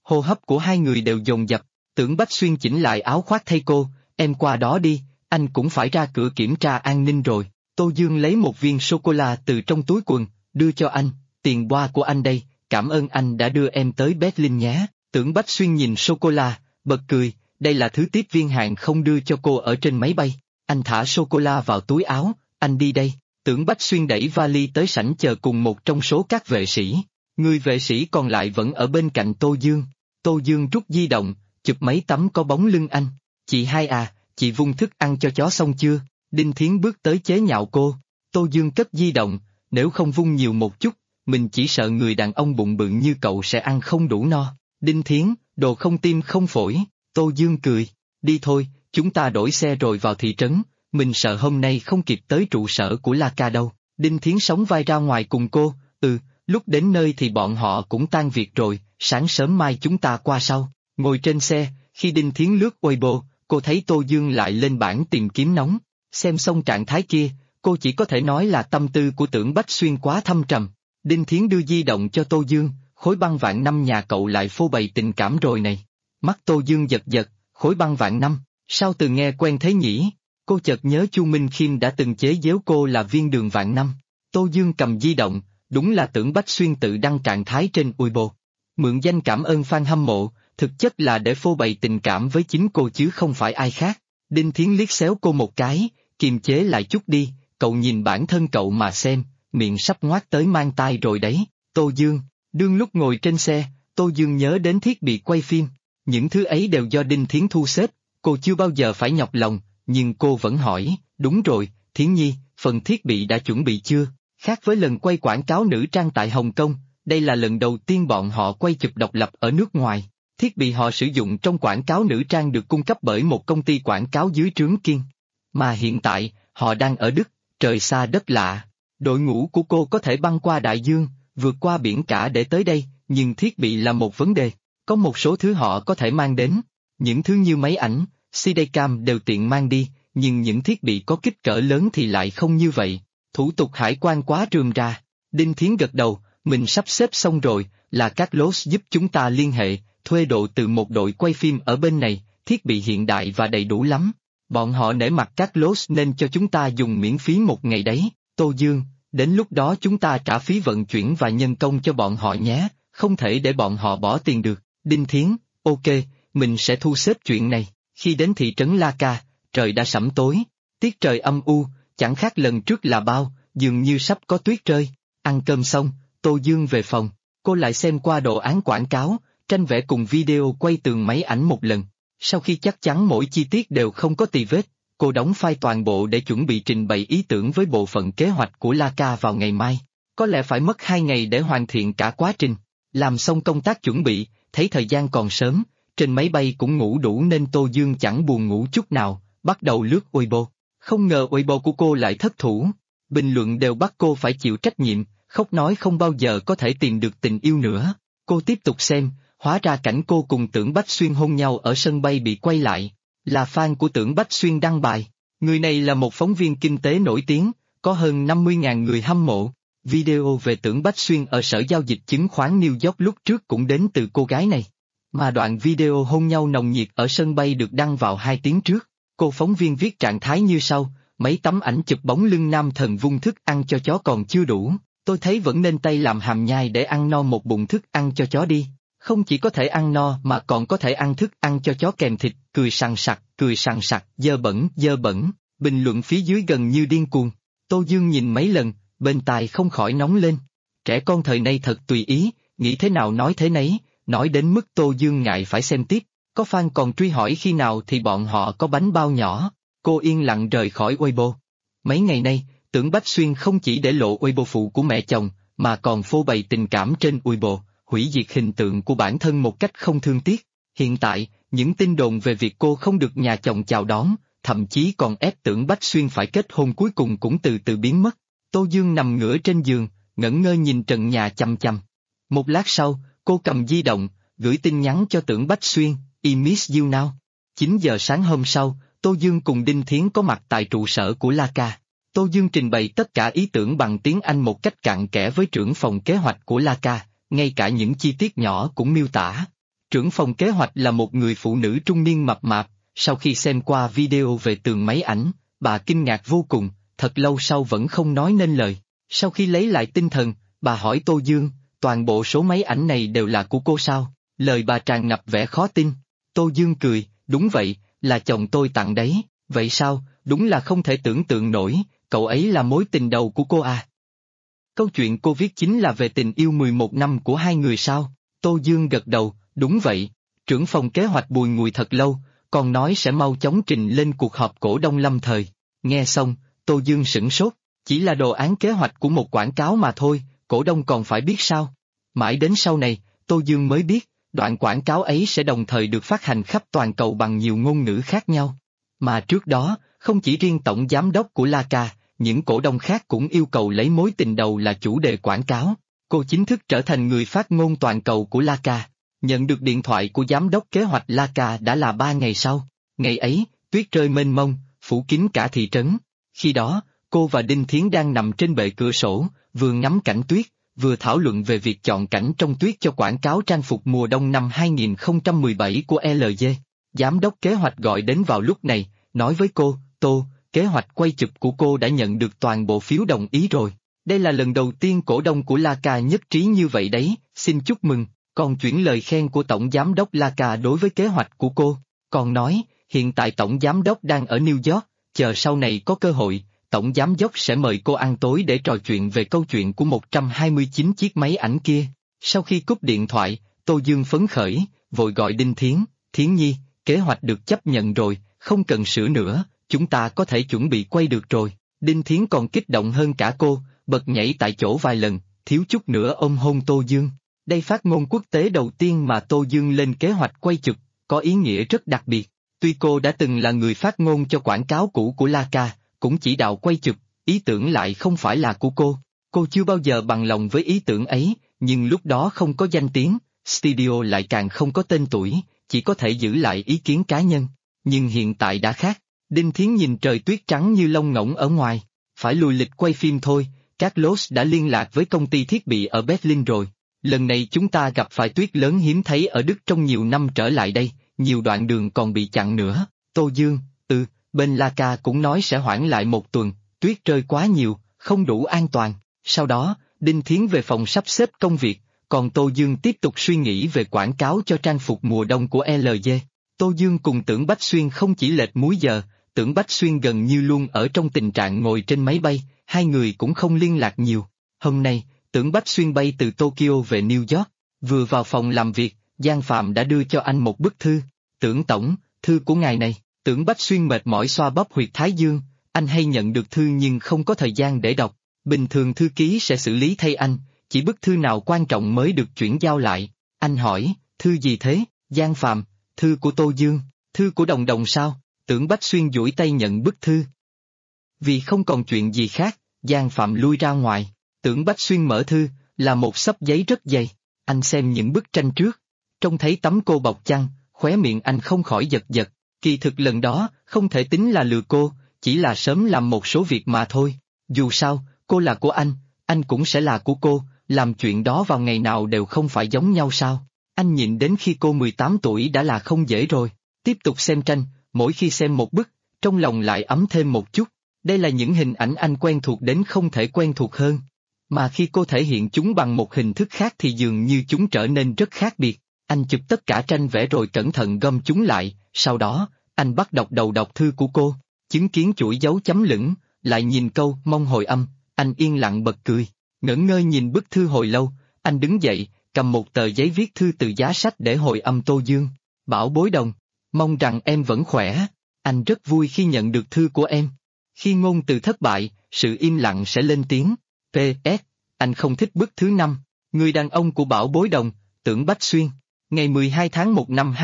hô hấp của hai người đều dồn dập. Tưởng Bách Xuyên chỉnh lại áo khoác thay cô, em qua đó đi, anh cũng phải ra cửa kiểm tra an ninh rồi. Tô Dương lấy một viên sô-cô-la từ trong túi quần, đưa cho anh, tiền boa của anh đây, cảm ơn anh đã đưa em tới Berlin nhé. Tưởng Bách Xuyên nhìn sô-cô-la, bật cười, đây là thứ tiếp viên hàng không đưa cho cô ở trên máy bay. Anh thả sô-cô-la vào túi áo, anh đi đây. Tưởng Bách Xuyên đẩy vali tới sảnh chờ cùng một trong số các vệ sĩ. Người vệ sĩ còn lại vẫn ở bên cạnh Tô Dương. Tô Dương rút di động, chụp mấy tấm có bóng lưng anh. Chị hai à, chị vung thức ăn cho chó xong chưa? Đinh Thiến bước tới chế nhạo cô. Tô Dương cất di động, nếu không vung nhiều một chút, mình chỉ sợ người đàn ông bụng bự như cậu sẽ ăn không đủ no. Đinh Thiến, đồ không tim không phổi. Tô Dương cười, đi thôi, chúng ta đổi xe rồi vào thị trấn, mình sợ hôm nay không kịp tới trụ sở của La Ca đâu. Đinh Thiến sóng vai ra ngoài cùng cô, lúc đến nơi thì bọn họ cũng tan việc rồi, sáng sớm mai chúng ta qua sau. Ngồi trên xe, khi Đinh Thiến lướt Weibo, cô thấy Tô Dương lại lên bảng tìm kiếm nóng. Xem xong trạng thái kia, cô chỉ có thể nói là tâm tư của Tưởng Bách Xuyên quá thâm trầm. Đinh Thiến đưa di động cho Tô Dương, khối băng vạn năm nhà cậu lại phô bày tình cảm rồi này. Mắt Tô Dương giật giật, khối băng vạn năm, sao từ nghe quen thế nhỉ? Cô chợt nhớ Chu Minh Khiêm đã từng chế giễu cô là viên đường vạn năm. Tô Dương cầm di động, đúng là Tưởng Bách Xuyên tự đăng trạng thái trên Weibo. Mượn danh cảm ơn fan hâm mộ, thực chất là để phô bày tình cảm với chính cô chứ không phải ai khác. Đinh Thiến liếc xéo cô một cái, kiềm chế lại chút đi, cậu nhìn bản thân cậu mà xem, miệng sắp ngoác tới mang tai rồi đấy. Tô Dương, đương lúc ngồi trên xe, Tô Dương nhớ đến thiết bị quay phim. Những thứ ấy đều do Đinh Thiến thu xếp, cô chưa bao giờ phải nhọc lòng, nhưng cô vẫn hỏi, đúng rồi, Thiến Nhi, phần thiết bị đã chuẩn bị chưa? Khác với lần quay quảng cáo nữ trang tại Hồng Kông, đây là lần đầu tiên bọn họ quay chụp độc lập ở nước ngoài. Thiết bị họ sử dụng trong quảng cáo nữ trang được cung cấp bởi một công ty quảng cáo dưới trướng Kiên. Mà hiện tại, họ đang ở Đức, trời xa đất lạ. Đội ngũ của cô có thể băng qua đại dương, vượt qua biển cả để tới đây, nhưng thiết bị là một vấn đề. Có một số thứ họ có thể mang đến. Những thứ như máy ảnh, CD-cam đều tiện mang đi, nhưng những thiết bị có kích cỡ lớn thì lại không như vậy. Thủ tục hải quan quá rườm rà. Đinh Thiến gật đầu, mình sắp xếp xong rồi, là các lốt giúp chúng ta liên hệ, thuê độ từ một đội quay phim ở bên này, thiết bị hiện đại và đầy đủ lắm. Bọn họ nể mặt các lốt nên cho chúng ta dùng miễn phí một ngày đấy. Tô Dương, đến lúc đó chúng ta trả phí vận chuyển và nhân công cho bọn họ nhé, không thể để bọn họ bỏ tiền được. Đinh Thiến, ok, mình sẽ thu xếp chuyện này. Khi đến thị trấn La Ca, trời đã sẫm tối, tiết trời âm u, chẳng khác lần trước là bao, dường như sắp có tuyết rơi. Ăn cơm xong, Tô Dương về phòng, cô lại xem qua đồ án quảng cáo, tranh vẽ cùng video quay tường máy ảnh một lần. Sau khi chắc chắn mỗi chi tiết đều không có tì vết, cô đóng file toàn bộ để chuẩn bị trình bày ý tưởng với bộ phận kế hoạch của La Ca vào ngày mai. Có lẽ phải mất 2 ngày để hoàn thiện cả quá trình. Làm xong công tác chuẩn bị, thấy thời gian còn sớm, trên máy bay cũng ngủ đủ nên Tô Dương chẳng buồn ngủ chút nào, bắt đầu lướt Weibo. Không ngờ Weibo của cô lại thất thủ. Bình luận đều bắt cô phải chịu trách nhiệm, khóc nói không bao giờ có thể tìm được tình yêu nữa. Cô tiếp tục xem, hóa ra cảnh cô cùng Tưởng Bách Xuyên hôn nhau ở sân bay bị quay lại. Là fan của Tưởng Bách Xuyên đăng bài. Người này là một phóng viên kinh tế nổi tiếng, có hơn 50.000 người hâm mộ. Video về Tưởng Bách Xuyên ở sở giao dịch chứng khoán New York lúc trước cũng đến từ cô gái này. Mà đoạn video hôn nhau nồng nhiệt ở sân bay được đăng vào 2 tiếng trước. Cô phóng viên viết trạng thái như sau, mấy tấm ảnh chụp bóng lưng nam thần vung thức ăn cho chó còn chưa đủ, tôi thấy vẫn nên tay làm hàm nhai để ăn no một bụng thức ăn cho chó đi. Không chỉ có thể ăn no mà còn có thể ăn thức ăn cho chó kèm thịt, cười sằng sặc, dơ bẩn, bình luận phía dưới gần như điên cuồng. Tô Dương nhìn mấy lần, bên tai không khỏi nóng lên. Trẻ con thời nay thật tùy ý, nghĩ thế nào nói thế nấy, nói đến mức Tô Dương ngại phải xem tiếp. Có fan còn truy hỏi khi nào thì bọn họ có bánh bao nhỏ. Cô yên lặng rời khỏi Weibo. Mấy ngày nay, Tưởng Bách Xuyên không chỉ để lộ Weibo phụ của mẹ chồng, mà còn phô bày tình cảm trên Weibo, hủy diệt hình tượng của bản thân một cách không thương tiếc. Hiện tại, những tin đồn về việc cô không được nhà chồng chào đón, thậm chí còn ép Tưởng Bách Xuyên phải kết hôn cuối cùng cũng từ từ biến mất. Tô Dương nằm ngửa trên giường, ngẩn ngơ nhìn trần nhà chằm chằm. Một lát sau, cô cầm di động, gửi tin nhắn cho Tưởng Bách Xuyên, I miss you now. 9 giờ sáng hôm sau, Tô Dương cùng Đinh Thiến có mặt tại trụ sở của La Ca. Tô Dương trình bày tất cả ý tưởng bằng tiếng Anh một cách cặn kẽ với trưởng phòng kế hoạch của La Ca, ngay cả những chi tiết nhỏ cũng miêu tả. Trưởng phòng kế hoạch là một người phụ nữ trung niên mập mạp, sau khi xem qua video về tường máy ảnh, bà kinh ngạc vô cùng, thật lâu sau vẫn không nói nên lời. Sau khi lấy lại tinh thần, bà hỏi Tô Dương, toàn bộ số máy ảnh này đều là của cô sao? Lời bà tràn ngập vẻ khó tin. Tô Dương cười, đúng vậy, là chồng tôi tặng đấy. Vậy sao, đúng là không thể tưởng tượng nổi, cậu ấy là mối tình đầu của cô à? Câu chuyện cô viết chính là về tình yêu 11 năm của hai người sao? Tô Dương gật đầu, đúng vậy. Trưởng phòng kế hoạch bùi ngùi thật lâu, còn nói sẽ mau chóng trình lên cuộc họp cổ đông lâm thời. Nghe xong, Tô Dương sửng sốt, chỉ là đồ án kế hoạch của một quảng cáo mà thôi, cổ đông còn phải biết sao? Mãi đến sau này, Tô Dương mới biết, đoạn quảng cáo ấy sẽ đồng thời được phát hành khắp toàn cầu bằng nhiều ngôn ngữ khác nhau. Mà trước đó, không chỉ riêng tổng giám đốc của Laca, những cổ đông khác cũng yêu cầu lấy mối tình đầu là chủ đề quảng cáo. Cô chính thức trở thành người phát ngôn toàn cầu của Laca. Nhận được điện thoại của giám đốc kế hoạch Laca đã là 3 ngày sau. Ngày ấy, tuyết rơi mênh mông, phủ kín cả thị trấn. Khi đó, cô và Đinh Thiến đang nằm trên bệ cửa sổ, vừa ngắm cảnh tuyết, vừa thảo luận về việc chọn cảnh trong tuyết cho quảng cáo trang phục mùa đông năm 2017 của LG. Giám đốc kế hoạch gọi đến vào lúc này, nói với cô, Tô, kế hoạch quay chụp của cô đã nhận được toàn bộ phiếu đồng ý rồi. Đây là lần đầu tiên cổ đông của Laca nhất trí như vậy đấy, xin chúc mừng. Còn chuyển lời khen của Tổng Giám đốc Laca đối với kế hoạch của cô. Còn nói, hiện tại Tổng Giám đốc đang ở New York, chờ sau này có cơ hội, Tổng Giám đốc sẽ mời cô ăn tối để trò chuyện về câu chuyện của 129 chiếc máy ảnh kia. Sau khi cúp điện thoại, Tô Dương phấn khởi, vội gọi Đinh Thiến, Thiến Nhi, kế hoạch được chấp nhận rồi, không cần sửa nữa, chúng ta có thể chuẩn bị quay được rồi. Đinh Thiến còn kích động hơn cả cô, bật nhảy tại chỗ vài lần, thiếu chút nữa ôm hôn Tô Dương. Đây phát ngôn quốc tế đầu tiên mà Tô Dương lên kế hoạch quay chụp, có ý nghĩa rất đặc biệt. Tuy cô đã từng là người phát ngôn cho quảng cáo cũ của Laca, cũng chỉ đạo quay chụp, ý tưởng lại không phải là của cô. Cô chưa bao giờ bằng lòng với ý tưởng ấy, nhưng lúc đó không có danh tiếng, studio lại càng không có tên tuổi, chỉ có thể giữ lại ý kiến cá nhân. Nhưng hiện tại đã khác, Đinh Thiến nhìn trời tuyết trắng như lông ngỗng ở ngoài, phải lùi lịch quay phim thôi, Carlos đã liên lạc với công ty thiết bị ở Berlin rồi. Lần này chúng ta gặp phải tuyết lớn hiếm thấy ở Đức trong nhiều năm trở lại đây, nhiều đoạn đường còn bị chặn nữa. Tô Dương, bên Laca cũng nói sẽ hoãn lại 1 tuần, tuyết rơi quá nhiều, không đủ an toàn. Sau đó, Đinh Thiến về phòng sắp xếp công việc, còn Tô Dương tiếp tục suy nghĩ về quảng cáo cho trang phục mùa đông của LG. Tô Dương cùng Tưởng Bách Xuyên không chỉ lệch múi giờ, Tưởng Bách Xuyên gần như luôn ở trong tình trạng ngồi trên máy bay, hai người cũng không liên lạc nhiều. Hôm nay, Tưởng Bách Xuyên bay từ Tokyo về New York, vừa vào phòng làm việc, Giang Phạm đã đưa cho anh một bức thư. Tưởng tổng, thư của ngài này. Tưởng Bách Xuyên mệt mỏi xoa bóp huyệt thái dương, anh hay nhận được thư nhưng không có thời gian để đọc. Bình thường thư ký sẽ xử lý thay anh, chỉ bức thư nào quan trọng mới được chuyển giao lại. Anh hỏi, thư gì thế? Giang Phạm, thư của Tô Dương, thư của Đồng Đồng sao? Tưởng Bách Xuyên duỗi tay nhận bức thư. Vì không còn chuyện gì khác, Giang Phạm lui ra ngoài. Tưởng Bách Xuyên mở thư, là một xấp giấy rất dày. Anh xem những bức tranh trước. Trông thấy tấm cô bọc chăn, khóe miệng anh không khỏi giật giật. Kỳ thực lần đó, không thể tính là lừa cô, chỉ là sớm làm một số việc mà thôi. Dù sao, cô là của anh cũng sẽ là của cô, làm chuyện đó vào ngày nào đều không phải giống nhau sao. Anh nhịn đến khi cô 18 tuổi đã là không dễ rồi. Tiếp tục xem tranh, mỗi khi xem một bức, trong lòng lại ấm thêm một chút. Đây là những hình ảnh anh quen thuộc đến không thể quen thuộc hơn. Mà khi cô thể hiện chúng bằng một hình thức khác thì dường như chúng trở nên rất khác biệt. Anh chụp tất cả tranh vẽ rồi cẩn thận gom chúng lại, sau đó, anh bắt đầu đọc thư của cô, chứng kiến chuỗi dấu chấm lửng, lại nhìn câu mong hồi âm, anh yên lặng bật cười, ngẩn ngơ nhìn bức thư hồi lâu, anh đứng dậy, cầm một tờ giấy viết thư từ giá sách để hồi âm Tô Dương. Bảo bối Đồng, mong rằng em vẫn khỏe, anh rất vui khi nhận được thư của em. Khi ngôn từ thất bại, sự im lặng sẽ lên tiếng. P.S. Anh không thích bức thứ 5, người đàn ông của Bảo bối Đồng, Tưởng Bách Xuyên. Ngày 12 tháng 1 năm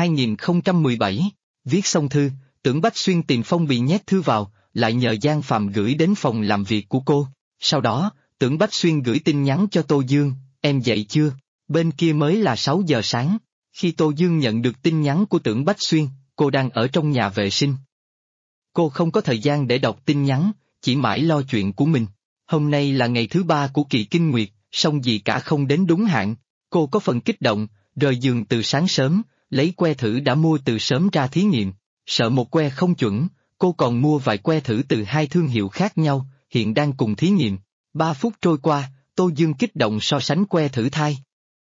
2017, viết xong thư, Tưởng Bách Xuyên tìm phong bì nhét thư vào, lại nhờ Giang Phạm gửi đến phòng làm việc của cô. Sau đó, Tưởng Bách Xuyên gửi tin nhắn cho Tô Dương, em dậy chưa? Bên kia mới là 6 giờ sáng. Khi Tô Dương nhận được tin nhắn của Tưởng Bách Xuyên, cô đang ở trong nhà vệ sinh. Cô không có thời gian để đọc tin nhắn, chỉ mãi lo chuyện của mình. Hôm nay là ngày thứ 3 của kỳ kinh nguyệt, song gì cả không đến đúng hạn. Cô có phần kích động, rời giường từ sáng sớm, lấy que thử đã mua từ sớm ra thí nghiệm. Sợ một que không chuẩn, cô còn mua vài que thử từ hai thương hiệu khác nhau, hiện đang cùng thí nghiệm. 3 phút trôi qua, Tô Dương kích động so sánh que thử thai.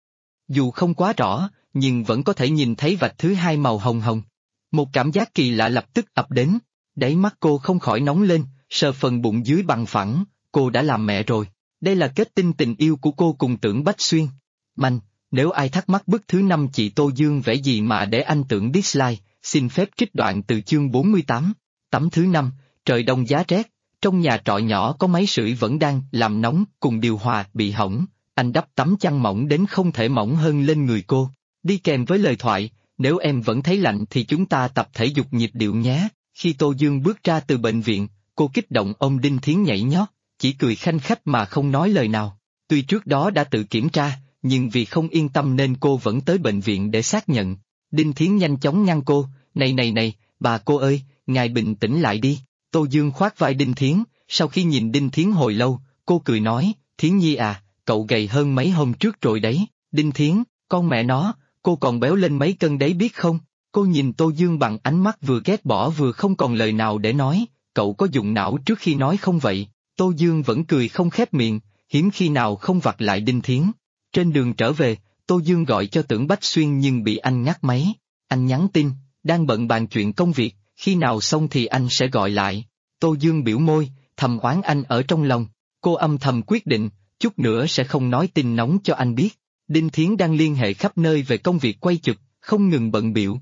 Dù không quá rõ, nhưng vẫn có thể nhìn thấy vạch thứ hai màu hồng hồng. Một cảm giác kỳ lạ lập tức ập đến, đáy mắt cô không khỏi nóng lên, sờ phần bụng dưới bằng phẳng, cô đã làm mẹ rồi. Đây là kết tinh tình yêu của cô cùng Tưởng Bách Xuyên. Manh, nếu ai thắc mắc bức thứ 5 chị Tô Dương vẽ gì mà để anh Tưởng dislike, xin phép trích đoạn từ chương 48. Tấm thứ 5, trời đông giá rét, trong nhà trọ nhỏ có máy sưởi vẫn đang làm nóng cùng điều hòa bị hỏng, anh đắp tấm chăn mỏng đến không thể mỏng hơn lên người cô. Đi kèm với lời thoại, nếu em vẫn thấy lạnh thì chúng ta tập thể dục nhịp điệu nhé. Khi Tô Dương bước ra từ bệnh viện, cô kích động ôm Đinh Thiến nhảy nhót, chỉ cười khanh khách mà không nói lời nào. Tuy trước đó đã tự kiểm tra, nhưng vì không yên tâm nên cô vẫn tới bệnh viện để xác nhận. Đinh Thiến nhanh chóng ngăn cô, này, bà cô ơi, ngài bình tĩnh lại đi. Tô Dương khoác vai Đinh Thiến, sau khi nhìn Đinh Thiến hồi lâu, cô cười nói, Thiến Nhi à, cậu gầy hơn mấy hôm trước rồi đấy. Đinh Thiến, con mẹ nó, cô còn béo lên mấy cân đấy biết không? Cô nhìn Tô Dương bằng ánh mắt vừa ghét bỏ vừa không còn lời nào để nói, cậu có dùng não trước khi nói không vậy? Tô Dương vẫn cười không khép miệng, hiếm khi nào không vặt lại Đinh Thiến. Trên đường trở về, Tô Dương gọi cho Tưởng Bách Xuyên nhưng bị anh ngắt máy. Anh nhắn tin, đang bận bàn chuyện công việc, khi nào xong thì anh sẽ gọi lại. Tô Dương biểu môi, thầm oán anh ở trong lòng. Cô âm thầm quyết định, chút nữa sẽ không nói tin nóng cho anh biết. Đinh Thiến đang liên hệ khắp nơi về công việc quay chụp, không ngừng bận bịu.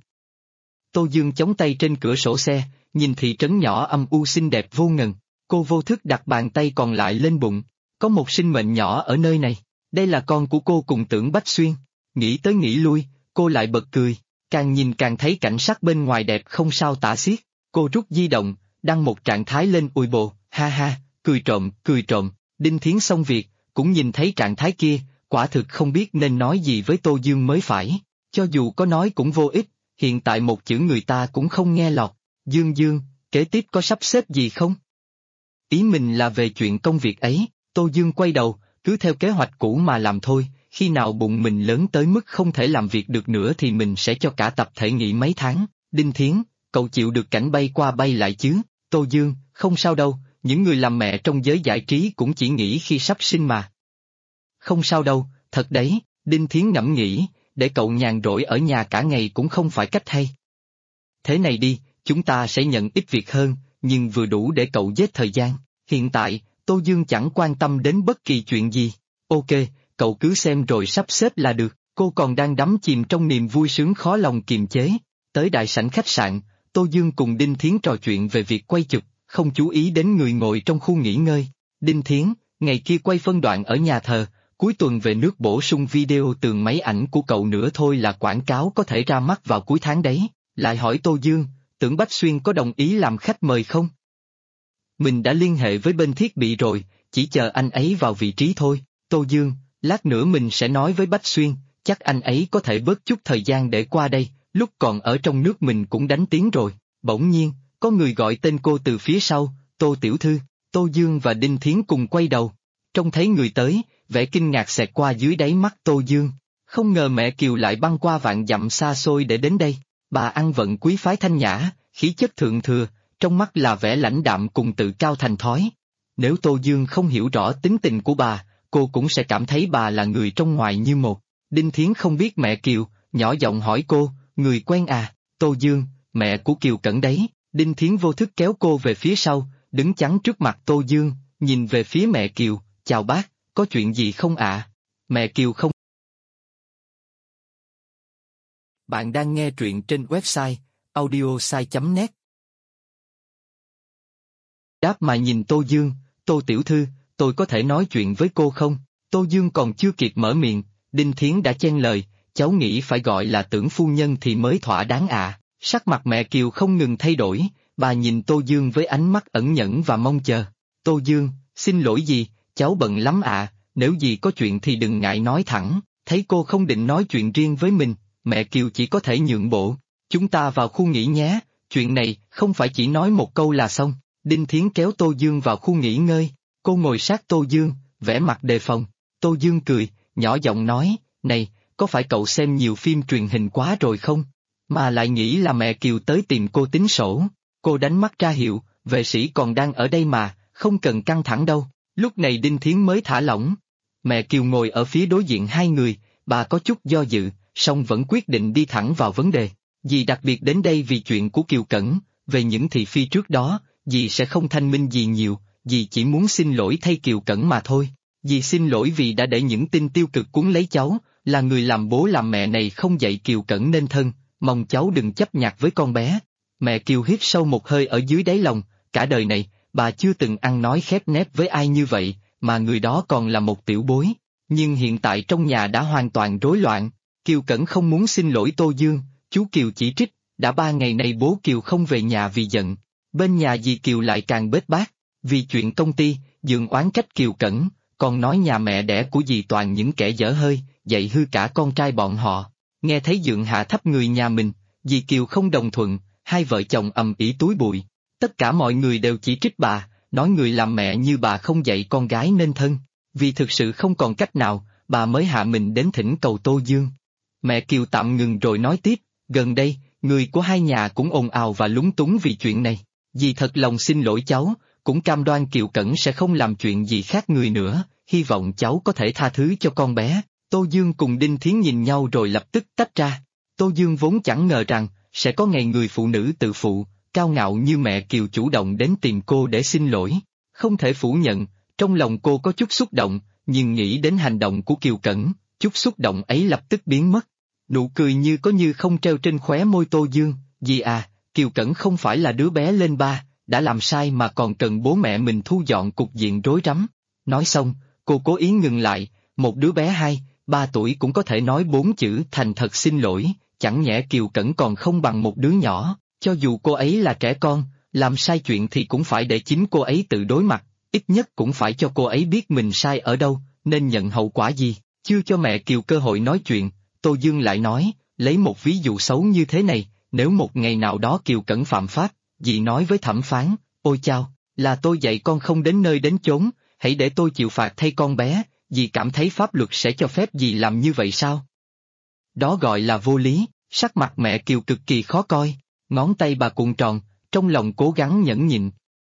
Tô Dương chống tay trên cửa sổ xe, nhìn thị trấn nhỏ âm u xinh đẹp vô ngần. Cô vô thức đặt bàn tay còn lại lên bụng. Có một sinh mệnh nhỏ ở nơi này. Đây là con của cô cùng Tưởng Bách Xuyên. Nghĩ tới nghĩ lui, cô lại bật cười. Càng nhìn càng thấy cảnh sắc bên ngoài đẹp không sao tả xiết. Cô rút di động, đăng một trạng thái lên Weibo, ha ha, cười trộm. Đinh Thiến xong việc, cũng nhìn thấy trạng thái kia, quả thực không biết nên nói gì với Tô Dương mới phải. Cho dù có nói cũng vô ích, hiện tại một chữ người ta cũng không nghe lọt. Dương, kế tiếp có sắp xếp gì không? Ý mình là về chuyện công việc ấy. Tô Dương quay đầu, cứ theo kế hoạch cũ mà làm thôi, khi nào bụng mình lớn tới mức không thể làm việc được nữa thì mình sẽ cho cả tập thể nghỉ mấy tháng. Đinh Thiến, cậu chịu được cảnh bay qua bay lại chứ? Tô Dương, không sao đâu, những người làm mẹ trong giới giải trí cũng chỉ nghĩ khi sắp sinh mà. Không sao đâu, thật đấy, Đinh Thiến ngẫm nghĩ, để cậu nhàn rỗi ở nhà cả ngày cũng không phải cách hay. Thế này đi, chúng ta sẽ nhận ít việc hơn, nhưng vừa đủ để cậu giết thời gian. Hiện tại, Tô Dương chẳng quan tâm đến bất kỳ chuyện gì. Ok, cậu cứ xem rồi sắp xếp là được. Cô còn đang đắm chìm trong niềm vui sướng khó lòng kiềm chế. Tới đại sảnh khách sạn, Tô Dương cùng Đinh Thiến trò chuyện về việc quay chụp, không chú ý đến người ngồi trong khu nghỉ ngơi. Đinh Thiến, ngày kia quay phân đoạn ở nhà thờ, cuối tuần về nước bổ sung video tường máy ảnh của cậu nữa thôi là quảng cáo có thể ra mắt vào cuối tháng đấy. Lại hỏi Tô Dương, Tưởng Bách Xuyên có đồng ý làm khách mời không? Mình đã liên hệ với bên thiết bị rồi, chỉ chờ anh ấy vào vị trí thôi. Tô Dương, lát nữa mình sẽ nói với Bách Xuyên, chắc anh ấy có thể bớt chút thời gian để qua đây, lúc còn ở trong nước mình cũng đánh tiếng rồi. Bỗng nhiên, có người gọi tên cô từ phía sau, Tô tiểu thư. Tô Dương và Đinh Thiến cùng quay đầu. Trông thấy người tới, vẻ kinh ngạc xẹt qua dưới đáy mắt Tô Dương. Không ngờ mẹ Kiều lại băng qua vạn dặm xa xôi để đến đây. Bà ăn vận quý phái thanh nhã, khí chất thượng thừa, trong mắt là vẻ lãnh đạm cùng tự cao thành thói. Nếu Tô Dương không hiểu rõ tính tình của bà, cô cũng sẽ cảm thấy bà là người trong ngoài như một. Đinh Thiến không biết mẹ Kiều, nhỏ giọng hỏi cô, người quen à? Tô Dương, mẹ của Kiều Cẩn đấy. Đinh Thiến vô thức kéo cô về phía sau, đứng chắn trước mặt Tô Dương, nhìn về phía mẹ Kiều, chào bác, có chuyện gì không ạ? Mẹ Kiều không. Bạn đang nghe truyện trên website audiosai.net. Đáp mà nhìn Tô Dương, Tô tiểu thư, tôi có thể nói chuyện với cô không? Tô Dương còn chưa kịp mở miệng, Đinh Thiến đã chen lời, cháu nghĩ phải gọi là Tưởng phu nhân thì mới thỏa đáng ạ. Sắc mặt mẹ Kiều không ngừng thay đổi, bà nhìn Tô Dương với ánh mắt ẩn nhẫn và mong chờ. Tô Dương, xin lỗi gì, cháu bận lắm ạ, nếu gì có chuyện thì đừng ngại nói thẳng. Thấy cô không định nói chuyện riêng với mình, mẹ Kiều chỉ có thể nhượng bộ. Chúng ta vào khu nghỉ nhé, chuyện này không phải chỉ nói một câu là xong. Đinh Thiến kéo Tô Dương vào khu nghỉ ngơi, cô ngồi sát Tô Dương, vẻ mặt đề phòng. Tô Dương cười, nhỏ giọng nói, này, có phải cậu xem nhiều phim truyền hình quá rồi không? mà lại nghĩ là mẹ Kiều tới tìm cô tính sổ. Cô đánh mắt ra hiệu, vệ sĩ còn đang ở đây mà, không cần căng thẳng đâu. Lúc này Đinh Thiến mới thả lỏng. Mẹ Kiều ngồi ở phía đối diện hai người, bà có chút do dự, song vẫn quyết định đi thẳng vào vấn đề. Dì đặc biệt đến đây vì chuyện của Kiều Cẩn, về những thị phi trước đó, dì sẽ không thanh minh gì nhiều, dì chỉ muốn xin lỗi thay Kiều Cẩn mà thôi. Dì xin lỗi vì đã để những tin tiêu cực cuốn lấy cháu, là người làm bố làm mẹ này không dạy Kiều Cẩn nên thân, mong cháu đừng chấp nhặt với con bé. Mẹ Kiều hít sâu một hơi ở dưới đáy lòng, cả đời này, bà chưa từng ăn nói khép nép với ai như vậy, mà người đó còn là một tiểu bối. Nhưng hiện tại trong nhà đã hoàn toàn rối loạn, Kiều Cẩn không muốn xin lỗi Tô Dương, chú Kiều chỉ trích, đã 3 ngày nay bố Kiều không về nhà vì giận. Bên nhà dì Kiều lại càng bết bát, vì chuyện công ty, dượng oán trách Kiều Cẩn, còn nói nhà mẹ đẻ của dì toàn những kẻ dở hơi, dạy hư cả con trai bọn họ. Nghe thấy dượng hạ thấp người nhà mình, dì Kiều không đồng thuận, hai vợ chồng ầm ĩ túi bụi. Tất cả mọi người đều chỉ trích bà, nói người làm mẹ như bà không dạy con gái nên thân. Vì thực sự không còn cách nào, bà mới hạ mình đến thỉnh cầu Tô Dương. Mẹ Kiều tạm ngừng rồi nói tiếp, gần đây, người của hai nhà cũng ồn ào và lúng túng vì chuyện này. Dì thật lòng xin lỗi cháu, cũng cam đoan Kiều Cẩn sẽ không làm chuyện gì khác người nữa, hy vọng cháu có thể tha thứ cho con bé. Tô Dương cùng Đinh Thiến nhìn nhau rồi lập tức tách ra. Tô Dương vốn chẳng ngờ rằng, sẽ có ngày người phụ nữ tự phụ, cao ngạo như mẹ Kiều chủ động đến tìm cô để xin lỗi. Không thể phủ nhận, trong lòng cô có chút xúc động, nhưng nghĩ đến hành động của Kiều Cẩn, chút xúc động ấy lập tức biến mất. Nụ cười như có như không treo trên khóe môi Tô Dương, dì à, Kiều Cẩn không phải là đứa bé lên ba, đã làm sai mà còn cần bố mẹ mình thu dọn cục diện rối rắm. Nói xong, cô cố ý ngừng lại, một đứa bé 2, 3 tuổi cũng có thể nói 4 chữ thành thật xin lỗi, chẳng nhẽ Kiều Cẩn còn không bằng một đứa nhỏ, cho dù cô ấy là trẻ con, làm sai chuyện thì cũng phải để chính cô ấy tự đối mặt, ít nhất cũng phải cho cô ấy biết mình sai ở đâu, nên nhận hậu quả gì. Chưa cho mẹ Kiều cơ hội nói chuyện, Tô Dương lại nói, lấy một ví dụ xấu như thế này, nếu một ngày nào đó Kiều Cẩn phạm pháp, dì nói với thẩm phán, ôi chao, là tôi dạy con không đến nơi đến chốn, hãy để tôi chịu phạt thay con bé, dì cảm thấy pháp luật sẽ cho phép dì làm như vậy sao? Đó gọi là vô lý. Sắc mặt mẹ Kiều cực kỳ khó coi, ngón tay bà cuộn tròn, trong lòng cố gắng nhẫn nhịn.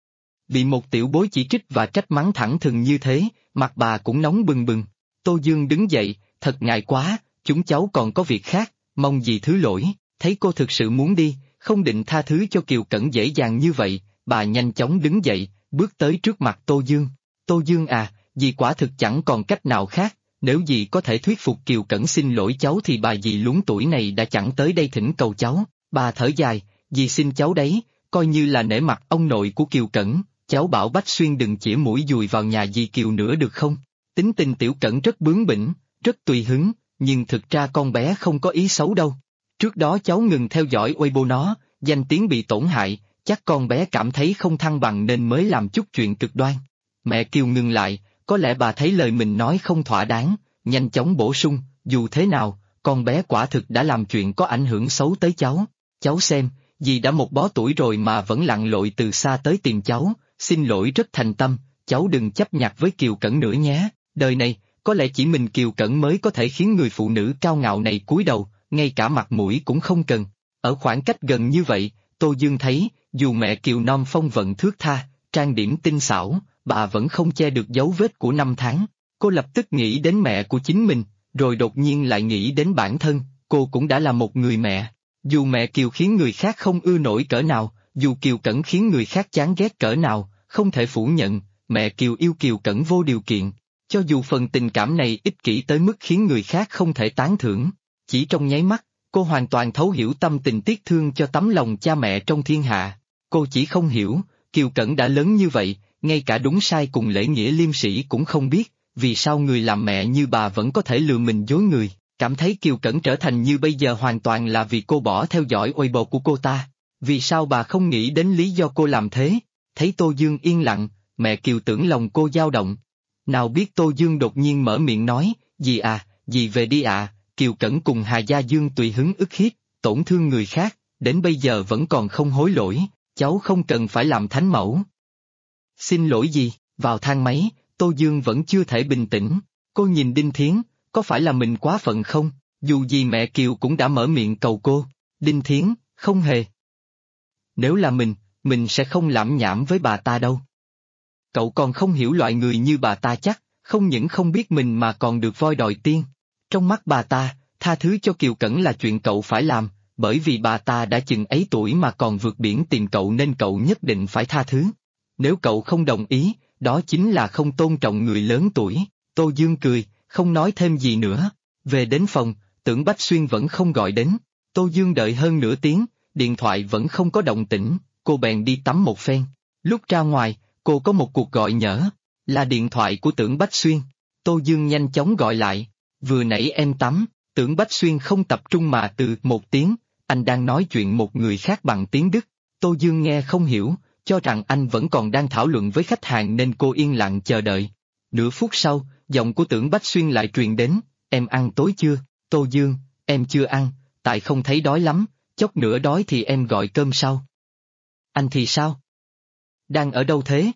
Bị một tiểu bối chỉ trích và trách mắng thẳng thừng như thế, mặt bà cũng nóng bừng bừng. Tô Dương đứng dậy, thật ngại quá, chúng cháu còn có việc khác, mong dì thứ lỗi. Thấy cô thực sự muốn đi, không định tha thứ cho Kiều Cẩn dễ dàng như vậy, bà nhanh chóng đứng dậy, bước tới trước mặt Tô Dương. Tô Dương à, dì quả thực chẳng còn cách nào khác. Nếu dì có thể thuyết phục Kiều Cẩn xin lỗi cháu thì bà dì luống tuổi này đã chẳng tới đây thỉnh cầu cháu. Bà thở dài, dì xin cháu đấy, coi như là nể mặt ông nội của Kiều Cẩn, cháu bảo Bách Xuyên đừng chĩa mũi dùi vào nhà dì Kiều nữa được không? Tính tình Tiểu Cẩn rất bướng bỉnh, rất tùy hứng, nhưng thực ra con bé không có ý xấu đâu. Trước đó cháu ngừng theo dõi Weibo nó, danh tiếng bị tổn hại, chắc con bé cảm thấy không thăng bằng nên mới làm chút chuyện cực đoan. Mẹ Kiều ngừng lại. Có lẽ bà thấy lời mình nói không thỏa đáng, nhanh chóng bổ sung, dù thế nào, con bé quả thực đã làm chuyện có ảnh hưởng xấu tới cháu. Cháu xem, dì đã một bó tuổi rồi mà vẫn lặn lội từ xa tới tìm cháu, xin lỗi rất thành tâm, cháu đừng chấp nhặt với Kiều Cẩn nữa nhé. Đời này, có lẽ chỉ mình Kiều Cẩn mới có thể khiến người phụ nữ cao ngạo này cúi đầu, ngay cả mặt mũi cũng không cần. Ở khoảng cách gần như vậy, Tô Dương thấy, dù mẹ Kiều non phong vận thướt tha, trang điểm tinh xảo, bà vẫn không che được dấu vết của 5 tháng. Cô lập tức nghĩ đến mẹ của chính mình, rồi đột nhiên lại nghĩ đến bản thân, cô cũng đã là một người mẹ. Dù mẹ Kiều khiến người khác không ưa nổi cỡ nào, dù Kiều Cẩn khiến người khác chán ghét cỡ nào, không thể phủ nhận, mẹ Kiều yêu Kiều Cẩn vô điều kiện. Cho dù phần tình cảm này ích kỷ tới mức khiến người khác không thể tán thưởng, chỉ trong nháy mắt, cô hoàn toàn thấu hiểu tâm tình tiếc thương cho tấm lòng cha mẹ trong thiên hạ. Cô chỉ không hiểu, Kiều Cẩn đã lớn như vậy, ngay cả đúng sai cùng lễ nghĩa liêm sĩ cũng không biết, vì sao người làm mẹ như bà vẫn có thể lừa mình dối người, cảm thấy Kiều Cẩn trở thành như bây giờ hoàn toàn là vì cô bỏ theo dõi Weibo của cô ta. Vì sao bà không nghĩ đến lý do cô làm thế? Thấy Tô Dương yên lặng, mẹ Kiều tưởng lòng cô dao động. Nào biết Tô Dương đột nhiên mở miệng nói, dì à, dì về đi ạ, Kiều Cẩn cùng Hà Gia Dương tùy hứng ức hiếp, tổn thương người khác, đến bây giờ vẫn còn không hối lỗi, cháu không cần phải làm thánh mẫu. Xin lỗi gì? Vào thang máy, Tô Dương vẫn chưa thể bình tĩnh, cô nhìn Đinh Thiến, có phải là mình quá phận không? Dù gì mẹ Kiều cũng đã mở miệng cầu cô, Đinh Thiến, không hề. Nếu là mình sẽ không lảm nhảm với bà ta đâu. Cậu còn không hiểu loại người như bà ta chắc, không những không biết mình mà còn được voi đòi tiên. Trong mắt bà ta, tha thứ cho Kiều Cẩn là chuyện cậu phải làm, bởi vì bà ta đã chừng ấy tuổi mà còn vượt biển tìm cậu nên cậu nhất định phải tha thứ. Nếu cậu không đồng ý, đó chính là không tôn trọng người lớn tuổi. Tô Dương cười, không nói thêm gì nữa. Về đến phòng, Tưởng Bách Xuyên vẫn không gọi đến. Tô Dương đợi hơn nửa tiếng, điện thoại vẫn không có động tĩnh, cô bèn đi tắm một phen. Lúc ra ngoài, cô có một cuộc gọi nhỡ, là điện thoại của Tưởng Bách Xuyên. Tô Dương nhanh chóng gọi lại, vừa nãy em tắm. Tưởng Bách Xuyên không tập trung mà từ một tiếng, anh đang nói chuyện một người khác bằng tiếng Đức. Tô Dương nghe không hiểu, cho rằng anh vẫn còn đang thảo luận với khách hàng nên cô yên lặng chờ đợi. Nửa phút sau, giọng của Tưởng Bách Xuyên lại truyền đến, em ăn tối chưa? Tô Dương, em chưa ăn, tại không thấy đói lắm, chốc nữa đói thì em gọi cơm sau. Anh thì sao? Đang ở đâu thế?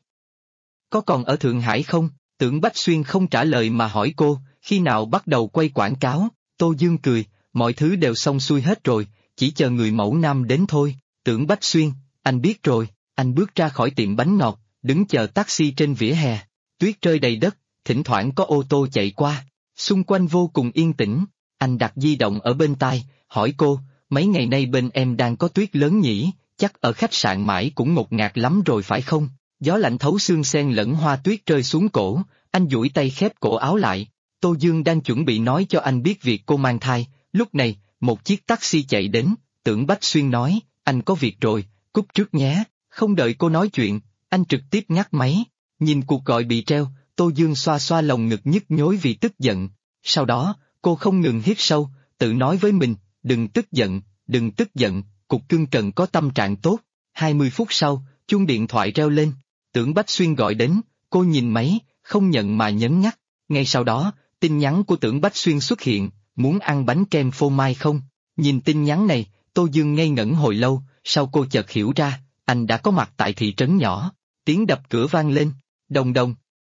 Có còn ở Thượng Hải không? Tưởng Bách Xuyên không trả lời mà hỏi cô, khi nào bắt đầu quay quảng cáo? Tô Dương cười, mọi thứ đều xong xuôi hết rồi, chỉ chờ người mẫu nam đến thôi. Tưởng Bách Xuyên, anh biết rồi. Anh bước ra khỏi tiệm bánh ngọt, đứng chờ taxi trên vỉa hè. Tuyết rơi đầy đất, thỉnh thoảng có ô tô chạy qua. Xung quanh vô cùng yên tĩnh. Anh đặt di động ở bên tai, hỏi cô, mấy ngày nay bên em đang có tuyết lớn nhỉ, chắc ở khách sạn mãi cũng ngột ngạt lắm rồi phải không? Gió lạnh thấu xương xen lẫn hoa tuyết rơi xuống cổ, anh duỗi tay khép cổ áo lại. Tô Dương đang chuẩn bị nói cho anh biết việc cô mang thai, lúc này, một chiếc taxi chạy đến, Tưởng Bách Xuyên nói, anh có việc rồi, cúp trước nhé. Không đợi cô nói chuyện, anh trực tiếp ngắt máy. Nhìn cuộc gọi bị treo, Tô Dương xoa xoa lồng ngực nhức nhối vì tức giận. Sau đó, cô không ngừng hít sâu, tự nói với mình, đừng tức giận, đừng tức giận, cục cưng cần có tâm trạng tốt. 20 phút sau, chuông điện thoại reo lên. Tưởng Bách Xuyên gọi đến, cô nhìn máy, không nhận mà nhấn ngắt. Ngay sau đó, tin nhắn của Tưởng Bách Xuyên xuất hiện, muốn ăn bánh kem phô mai không? Nhìn tin nhắn này, Tô Dương ngây ngẩn hồi lâu, sau cô chợt hiểu ra, anh đã có mặt tại thị trấn nhỏ. Tiếng đập cửa vang lên, đồng đồng.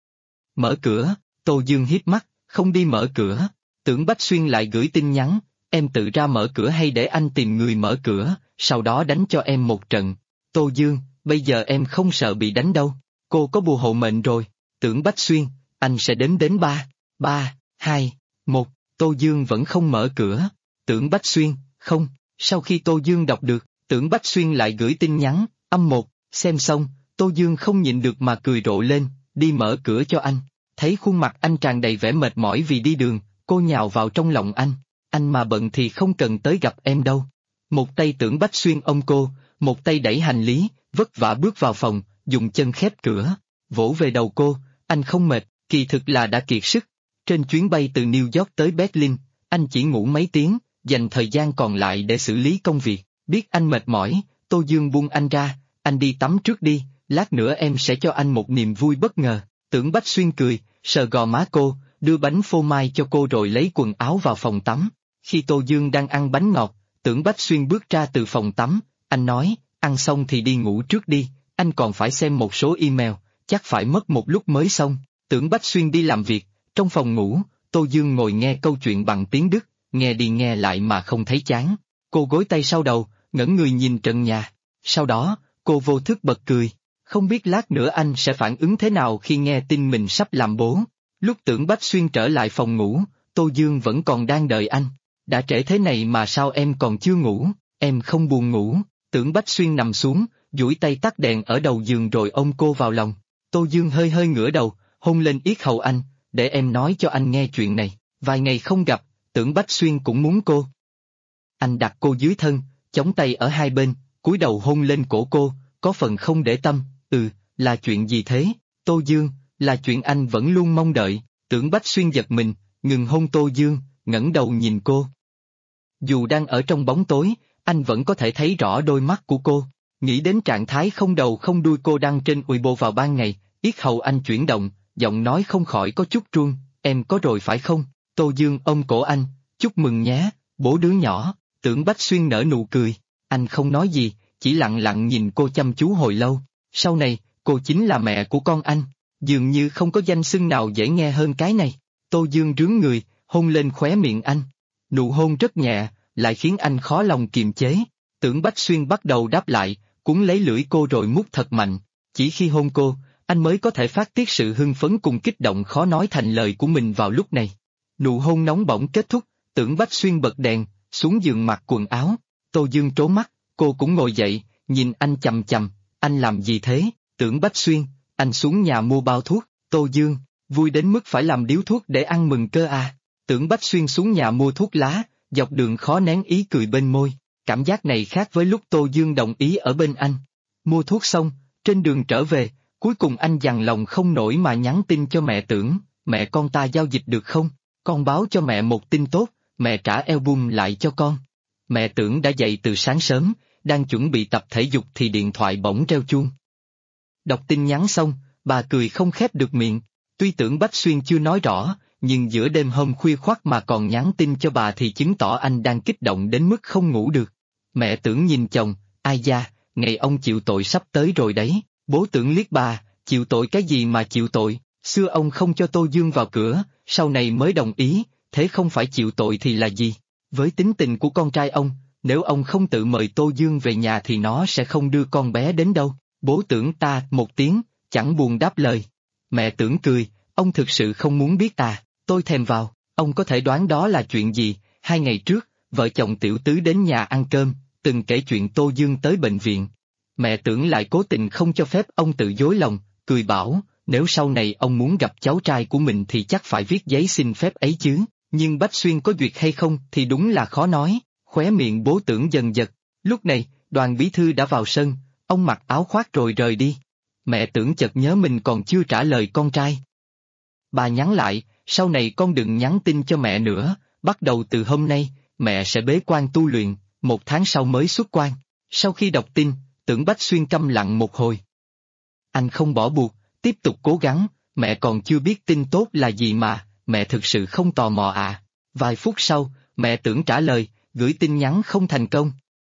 Mở cửa, Tô Dương híp mắt, không đi mở cửa. Tưởng Bách Xuyên lại gửi tin nhắn, em tự ra mở cửa hay để anh tìm người mở cửa, sau đó đánh cho em một trận. Tô Dương, bây giờ em không sợ bị đánh đâu, cô có bùa hộ mệnh rồi. Tưởng Bách Xuyên, anh sẽ đếm đến 3, 3, 2, 1, Tô Dương vẫn không mở cửa. Tưởng Bách Xuyên, không, sau khi Tô Dương đọc được, Tưởng Bách Xuyên lại gửi tin nhắn, âm 1, xem xong, Tô Dương không nhịn được mà cười rộ lên, đi mở cửa cho anh. Thấy khuôn mặt anh tràn đầy vẻ mệt mỏi vì đi đường, cô nhào vào trong lòng anh mà bận thì không cần tới gặp em đâu. Một tay Tưởng Bách Xuyên ôm cô, một tay đẩy hành lý, vất vả bước vào phòng, dùng chân khép cửa, vỗ về đầu cô, anh không mệt, kỳ thực là đã kiệt sức. Trên chuyến bay từ New York tới Berlin, anh chỉ ngủ mấy tiếng, dành thời gian còn lại để xử lý công việc. Biết anh mệt mỏi, Tô Dương buông anh ra, anh đi tắm trước đi, lát nữa em sẽ cho anh một niềm vui bất ngờ. Tưởng Bách Xuyên cười, sờ gò má cô, đưa bánh phô mai cho cô rồi lấy quần áo vào phòng tắm. Khi Tô Dương đang ăn bánh ngọt, Tưởng Bách Xuyên bước ra từ phòng tắm, anh nói, ăn xong thì đi ngủ trước đi, anh còn phải xem một số email, chắc phải mất một lúc mới xong. Tưởng Bách Xuyên đi làm việc, trong phòng ngủ, Tô Dương ngồi nghe câu chuyện bằng tiếng Đức, nghe đi nghe lại mà không thấy chán. Cô gối tay sau đầu, ngẩng người nhìn trần nhà. Sau đó, cô vô thức bật cười, không biết lát nữa anh sẽ phản ứng thế nào khi nghe tin mình sắp làm bố. Lúc Tưởng Bách Xuyên trở lại phòng ngủ, Tô Dương vẫn còn đang đợi anh. Đã trễ thế này mà sao em còn chưa ngủ, em không buồn ngủ. Tưởng Bách Xuyên nằm xuống, duỗi tay tắt đèn ở đầu giường rồi ôm cô vào lòng. Tô Dương hơi hơi ngửa đầu, hôn lên yết hầu anh, để em nói cho anh nghe chuyện này. Vài ngày không gặp, Tưởng Bách Xuyên cũng muốn cô. Anh đặt cô dưới thân, chống tay ở hai bên, cúi đầu hôn lên cổ cô, có phần không để tâm. Là chuyện gì thế? Tô Dương, là chuyện anh vẫn luôn mong đợi. Tưởng Bách Xuyên giật mình, ngừng hôn Tô Dương, ngẩng đầu nhìn cô. Dù đang ở trong bóng tối, anh vẫn có thể thấy rõ đôi mắt của cô. Nghĩ đến trạng thái không đầu không đuôi cô đăng trên Weibo vào ban ngày, yết hầu anh chuyển động, giọng nói không khỏi có chút run, em có rồi phải không? Tô Dương ôm cổ anh, chúc mừng nhé, bố đứa nhỏ. Tưởng Bách Xuyên nở nụ cười, anh không nói gì, chỉ lặng lặng nhìn cô chăm chú hồi lâu. Sau này, cô chính là mẹ của con anh, dường như không có danh xưng nào dễ nghe hơn cái này. Tô Dương rướn người, hôn lên khóe miệng anh. Nụ hôn rất nhẹ, lại khiến anh khó lòng kiềm chế. Tưởng Bách Xuyên bắt đầu đáp lại, cuốn lấy lưỡi cô rồi mút thật mạnh. Chỉ khi hôn cô, anh mới có thể phát tiết sự hưng phấn cùng kích động khó nói thành lời của mình vào lúc này. Nụ hôn nóng bỏng kết thúc, Tưởng Bách Xuyên bật đèn, xuống giường mặc quần áo. Tô Dương trố mắt, cô cũng ngồi dậy, nhìn anh chằm chằm. Anh làm gì thế? Tưởng Bách Xuyên, anh xuống nhà mua bao thuốc. Tô Dương, vui đến mức phải làm điếu thuốc để ăn mừng cơ à? Tưởng Bách Xuyên xuống nhà mua thuốc lá, dọc đường khó nén ý cười bên môi. Cảm giác này khác với lúc Tô Dương đồng ý ở bên anh. Mua thuốc xong, trên đường trở về, cuối cùng anh dằn lòng không nổi mà nhắn tin cho mẹ Tưởng. Mẹ con ta giao dịch được không? Con báo cho mẹ một tin tốt, mẹ trả album lại cho con. Mẹ Tưởng đã dậy từ sáng sớm, đang chuẩn bị tập thể dục thì điện thoại bỗng reo chuông. Đọc tin nhắn xong, bà cười không khép được miệng. Tuy Tưởng Bách Xuyên chưa nói rõ, nhưng giữa đêm hôm khuya khoắt mà còn nhắn tin cho bà thì chứng tỏ anh đang kích động đến mức không ngủ được. Mẹ Tưởng nhìn chồng, ai da, ngày ông chịu tội sắp tới rồi đấy. Bố Tưởng liếc bà, chịu tội cái gì mà chịu tội, xưa ông không cho Tô Dương vào cửa, sau này mới đồng ý, thế không phải chịu tội thì là gì? Với tính tình của con trai ông, nếu ông không tự mời Tô Dương về nhà thì nó sẽ không đưa con bé đến đâu. Bố Tưởng ta một tiếng, chẳng buồn đáp lời. Mẹ Tưởng cười, ông thực sự không muốn biết à, tôi thèm vào, ông có thể đoán đó là chuyện gì. 2 ngày trước, vợ chồng Tiểu Tứ đến nhà ăn cơm, từng kể chuyện Tô Dương tới bệnh viện. Mẹ Tưởng lại cố tình không cho phép ông tự dối lòng, cười bảo, nếu sau này ông muốn gặp cháu trai của mình thì chắc phải viết giấy xin phép ấy chứ, nhưng Bách Xuyên có duyệt hay không thì đúng là khó nói. Khóe miệng bố Tưởng dần giật. Lúc này, Đoàn bí thư đã vào sân, ông mặc áo khoác rồi rời đi. Mẹ Tưởng chợt nhớ mình còn chưa trả lời con trai. Bà nhắn lại, sau này con đừng nhắn tin cho mẹ nữa, bắt đầu từ hôm nay, mẹ sẽ bế quan tu luyện, 1 tháng sau mới xuất quan. Sau khi đọc tin, Tưởng Bách Xuyên câm lặng một hồi. Anh không bỏ buộc, tiếp tục cố gắng, mẹ còn chưa biết tin tốt là gì mà, mẹ thực sự không tò mò à. Vài phút sau, mẹ Tưởng trả lời, gửi tin nhắn không thành công.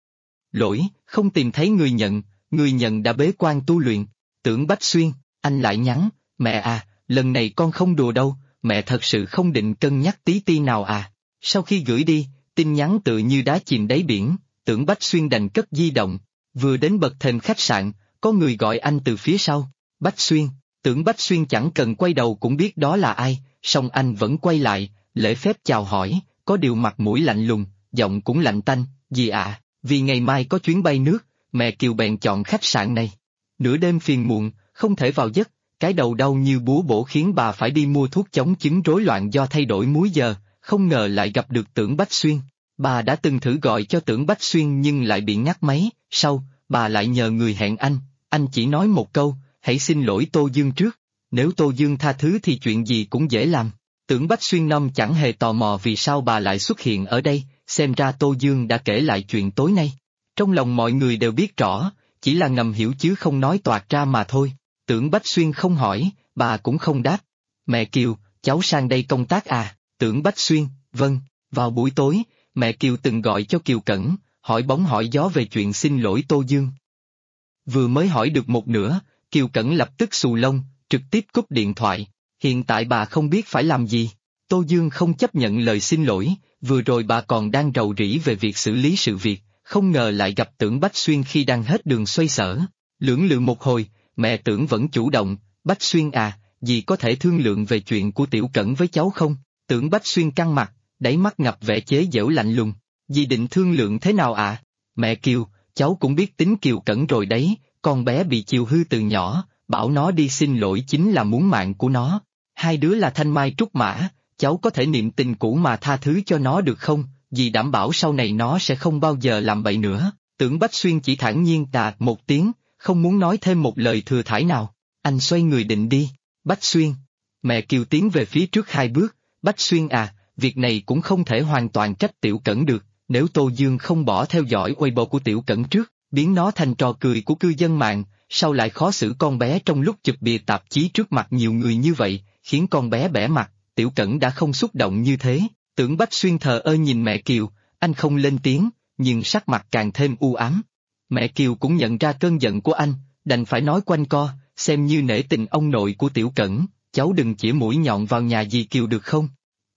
Lỗi, không tìm thấy người nhận đã bế quan tu luyện. Tưởng Bách Xuyên, anh lại nhắn, mẹ à, lần này con không đùa đâu, mẹ thật sự không định cân nhắc tí ti nào à. Sau khi gửi đi, tin nhắn tự như đá chìm đáy biển, Tưởng Bách Xuyên đành cất di động. Vừa đến bậc thềm khách sạn, có người gọi anh từ phía sau, Bách Xuyên. Tưởng Bách Xuyên chẳng cần quay đầu cũng biết đó là ai, song anh vẫn quay lại, lễ phép chào hỏi, có điều mặt mũi lạnh lùng, giọng cũng lạnh tanh, gì ạ, vì ngày mai có chuyến bay nước, mẹ Kiều bèn chọn khách sạn này. Nửa đêm phiền muộn, không thể vào giấc, cái đầu đau như búa bổ khiến bà phải đi mua thuốc chống chứng rối loạn do thay đổi múi giờ, không ngờ lại gặp được Tưởng Bách Xuyên. Bà đã từng thử gọi cho Tưởng Bách Xuyên nhưng lại bị ngắt máy, sau, bà lại nhờ người hẹn anh chỉ nói một câu, hãy xin lỗi Tô Dương trước, nếu Tô Dương tha thứ thì chuyện gì cũng dễ làm. Tưởng Bách Xuyên năm chẳng hề tò mò vì sao bà lại xuất hiện ở đây, xem ra Tô Dương đã kể lại chuyện tối nay. Trong lòng mọi người đều biết rõ, chỉ là ngầm hiểu chứ không nói toạc ra mà thôi. Tưởng Bách Xuyên không hỏi, bà cũng không đáp. Mẹ Kiều, cháu sang đây công tác à? Tưởng Bách Xuyên, vâng. Vào buổi tối, mẹ Kiều từng gọi cho Kiều Cẩn, hỏi bóng hỏi gió về chuyện xin lỗi Tô Dương. Vừa mới hỏi được một nửa, Kiều Cẩn lập tức xù lông, trực tiếp cúp điện thoại. Hiện tại bà không biết phải làm gì. Tô Dương không chấp nhận lời xin lỗi, vừa rồi bà còn đang rầu rĩ về việc xử lý sự việc, không ngờ lại gặp Tưởng Bách Xuyên khi đang hết đường xoay sở. Lưỡng lự một hồi, mẹ Tưởng vẫn chủ động, Bách Xuyên à, dì có thể thương lượng về chuyện của Tiểu Cẩn với cháu không? Tưởng Bách Xuyên căng mặt, đáy mắt ngập vẻ chế giễu lạnh lùng. Dì định thương lượng thế nào ạ? Mẹ Kiều, cháu cũng biết tính Kiều Cẩn rồi đấy, con bé bị chiều hư từ nhỏ, bảo nó đi xin lỗi chính là muốn mạng của nó. Hai đứa là thanh mai trúc mã, cháu có thể niệm tình cũ mà tha thứ cho nó được không? Dì đảm bảo sau này nó sẽ không bao giờ làm bậy nữa. Tưởng Bách Xuyên chỉ thản nhiên tà một tiếng, không muốn nói thêm một lời thừa thãi nào. Anh xoay người định đi. Bách Xuyên. Mẹ Kiều tiến về phía trước 2 bước. Bách Xuyên à, việc này cũng không thể hoàn toàn trách Tiểu Cẩn được. Nếu Tô Dương không bỏ theo dõi Weibo của Tiểu Cẩn trước, biến nó thành trò cười của cư dân mạng, sao lại khó xử con bé trong lúc chụp bìa tạp chí trước mặt nhiều người như vậy, khiến con bé bẽ mặt. Tiểu Cẩn đã không xúc động như thế. Tưởng Bách Xuyên thờ ơ nhìn mẹ Kiều, anh không lên tiếng, nhưng sắc mặt càng thêm u ám. Mẹ Kiều cũng nhận ra cơn giận của anh, đành phải nói quanh co, xem như nể tình ông nội của Tiểu Cẩn, cháu đừng chỉ mũi nhọn vào nhà dì Kiều được không?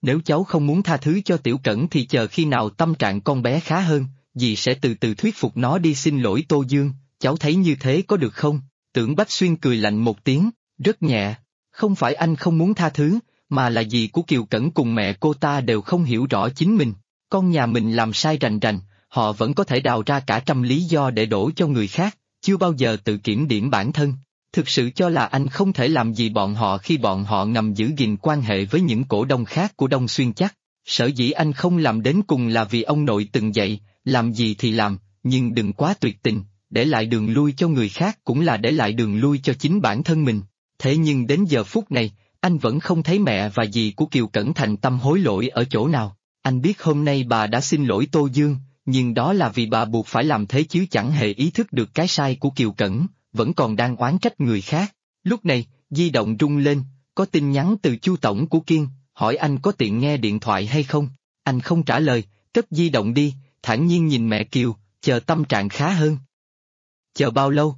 Nếu cháu không muốn tha thứ cho Tiểu Cẩn thì chờ khi nào tâm trạng con bé khá hơn, dì sẽ từ từ thuyết phục nó đi xin lỗi Tô Dương, cháu thấy như thế có được không? Tưởng Bách Xuyên cười lạnh một tiếng, rất nhẹ. Không phải anh không muốn tha thứ, mà là dì của Kiều Cẩn cùng mẹ cô ta đều không hiểu rõ chính mình. Con nhà mình làm sai rành rành, họ vẫn có thể đào ra cả trăm lý do để đổ cho người khác, chưa bao giờ tự kiểm điểm bản thân. Thực sự cho là anh không thể làm gì bọn họ khi bọn họ ngầm giữ gìn quan hệ với những cổ đông khác của Đông Xuyên chắc. Sở dĩ anh không làm đến cùng là vì ông nội từng dạy, làm gì thì làm, nhưng đừng quá tuyệt tình, để lại đường lui cho người khác cũng là để lại đường lui cho chính bản thân mình. Thế nhưng đến giờ phút này, anh vẫn không thấy mẹ và dì của Kiều Cẩn thành tâm hối lỗi ở chỗ nào. Anh biết hôm nay bà đã xin lỗi Tô Dương, nhưng đó là vì bà buộc phải làm thế chứ chẳng hề ý thức được cái sai của Kiều Cẩn, vẫn còn đang oán trách người khác. Lúc này, di động rung lên, có tin nhắn từ Chu tổng của Kiên, hỏi anh có tiện nghe điện thoại hay không. Anh không trả lời, cất di động đi, thản nhiên nhìn mẹ Kiều, chờ tâm trạng khá hơn. Chờ bao lâu?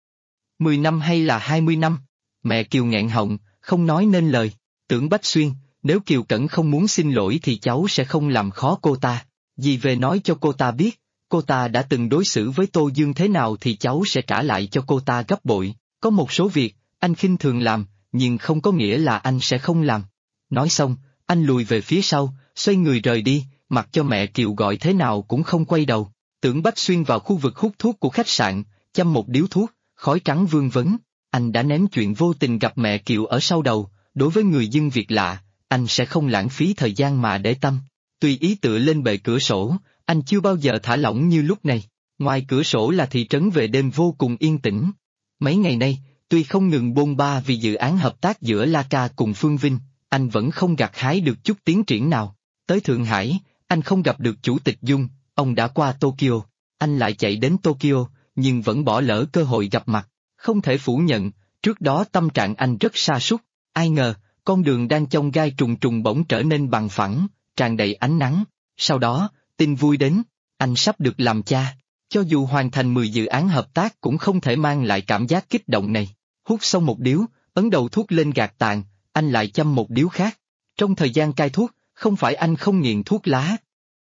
10 năm hay là 20 năm? Mẹ Kiều nghẹn họng, không nói nên lời. Tưởng Bách Xuyên, nếu Kiều Cẩn không muốn xin lỗi thì cháu sẽ không làm khó cô ta. Dì về nói cho cô ta biết, cô ta đã từng đối xử với Tô Dương thế nào thì cháu sẽ trả lại cho cô ta gấp bội. Có một số việc, anh khinh thường làm, nhưng không có nghĩa là anh sẽ không làm. Nói xong, anh lùi về phía sau, xoay người rời đi, mặc cho mẹ Kiều gọi thế nào cũng không quay đầu. Tưởng Bách Xuyên vào khu vực hút thuốc của khách sạn, châm một điếu thuốc, khói trắng vương vấn. Anh đã ném chuyện vô tình gặp mẹ Kiều ở sau đầu, đối với người dân việc lạ, anh sẽ không lãng phí thời gian mà để tâm. Tùy ý tựa lên bệ cửa sổ, anh chưa bao giờ thả lỏng như lúc này. Ngoài cửa sổ là thị trấn về đêm vô cùng yên tĩnh. Mấy ngày nay, tuy không ngừng bôn ba vì dự án hợp tác giữa La Ca cùng Phương Vinh, anh vẫn không gặt hái được chút tiến triển nào. Tới Thượng Hải, anh không gặp được Chủ tịch Dung, ông đã qua Tokyo. Anh lại chạy đến Tokyo, nhưng vẫn bỏ lỡ cơ hội gặp mặt. Không thể phủ nhận, trước đó tâm trạng anh rất sa sút. Ai ngờ, con đường đang chông gai trùng trùng bỗng trở nên bằng phẳng, tràn đầy ánh nắng. Sau đó, tin vui đến, anh sắp được làm cha. Cho dù hoàn thành 10 dự án hợp tác cũng không thể mang lại cảm giác kích động này. Hút xong một điếu, ấn đầu thuốc lên gạt tàn, anh lại châm một điếu khác. Trong thời gian cai thuốc, không phải anh không nghiện thuốc lá.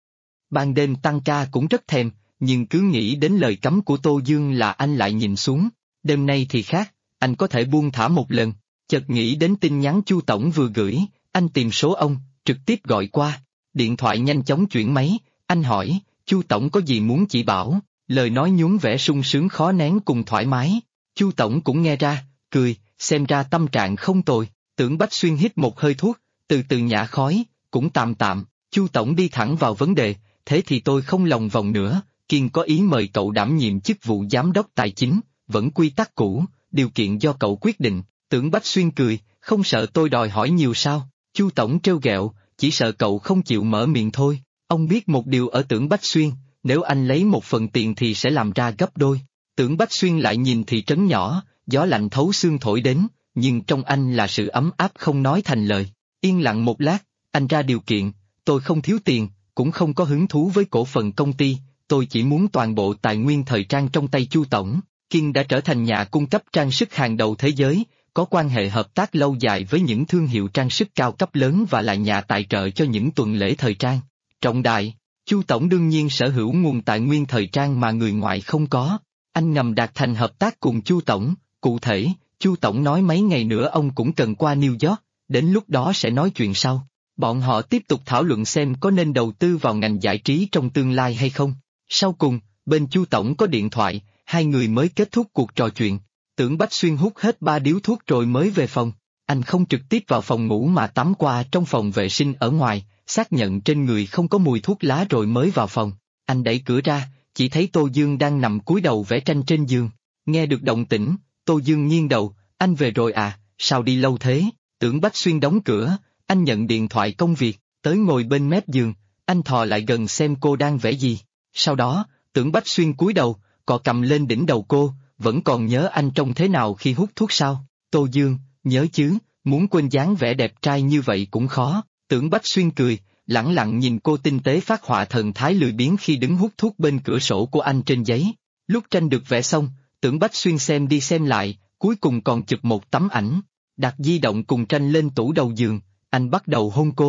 Ban đêm tăng ca cũng rất thèm, nhưng cứ nghĩ đến lời cấm của Tô Dương là anh lại nhìn xuống. Đêm nay thì khác, anh có thể buông thả một lần. Chợt nghĩ đến tin nhắn Chu tổng vừa gửi, anh tìm số ông, trực tiếp gọi qua. Điện thoại nhanh chóng chuyển máy, anh hỏi, Chu tổng có gì muốn chỉ bảo, lời nói nhuốm vẻ sung sướng khó nén cùng thoải mái. Chu tổng cũng nghe ra, cười, xem ra tâm trạng không tồi. Tưởng Bách Xuyên hít một hơi thuốc, từ từ nhả khói, cũng tạm tạm. Chu tổng đi thẳng vào vấn đề, thế thì tôi không lòng vòng nữa. Kiên có ý mời cậu đảm nhiệm chức vụ giám đốc tài chính, vẫn quy tắc cũ, điều kiện do cậu quyết định. Tưởng Bách Xuyên cười, không sợ tôi đòi hỏi nhiều sao? Chu tổng trêu ghẹo, chỉ sợ cậu không chịu mở miệng thôi. Ông biết một điều ở Tưởng Bách Xuyên, nếu anh lấy một phần tiền thì sẽ làm ra gấp đôi. Tưởng Bách Xuyên lại nhìn thị trấn nhỏ, gió lạnh thấu xương thổi đến, nhưng trong anh là sự ấm áp không nói thành lời. Yên lặng một lát, anh ra điều kiện, tôi không thiếu tiền, cũng không có hứng thú với cổ phần công ty, tôi chỉ muốn toàn bộ tài nguyên thời trang trong tay Chu tổng. Kiên đã trở thành nhà cung cấp trang sức hàng đầu thế giới, có quan hệ hợp tác lâu dài với những thương hiệu trang sức cao cấp lớn và là nhà tài trợ cho những tuần lễ thời trang trọng đại. Chu tổng đương nhiên sở hữu nguồn tài nguyên thời trang mà người ngoại không có. Anh ngầm đạt thành hợp tác cùng Chu tổng, cụ thể, Chu tổng nói mấy ngày nữa ông cũng cần qua New York, đến lúc đó sẽ nói chuyện sau. Bọn họ tiếp tục thảo luận xem có nên đầu tư vào ngành giải trí trong tương lai hay không. Sau cùng, bên Chu tổng có điện thoại, hai người mới kết thúc cuộc trò chuyện. Tưởng Bách Xuyên hút hết 3 điếu thuốc rồi mới về phòng. Anh không trực tiếp vào phòng ngủ mà tắm qua trong phòng vệ sinh ở ngoài, xác nhận trên người không có mùi thuốc lá rồi mới vào phòng. Anh đẩy cửa ra, chỉ thấy Tô Dương đang nằm cúi đầu vẽ tranh trên giường. Nghe được động tĩnh, Tô Dương nghiêng đầu, anh về rồi à, sao đi lâu thế? Tưởng Bách Xuyên đóng cửa, anh nhận điện thoại công việc, tới ngồi bên mép giường, anh thò lại gần xem cô đang vẽ gì. Sau đó, Tưởng Bách Xuyên cúi đầu, cọ cầm lên đỉnh đầu cô, vẫn còn nhớ anh trông thế nào khi hút thuốc sao? Tô Dương, nhớ chứ, muốn quên dáng vẻ đẹp trai như vậy cũng khó. Tưởng Bách Xuyên cười, lẳng lặng nhìn cô tinh tế phát họa thần thái lười biếng khi đứng hút thuốc bên cửa sổ của anh trên giấy. Lúc tranh được vẽ xong, Tưởng Bách Xuyên xem đi xem lại, cuối cùng còn chụp một tấm ảnh. Đặt di động cùng tranh lên tủ đầu giường, anh bắt đầu hôn cô.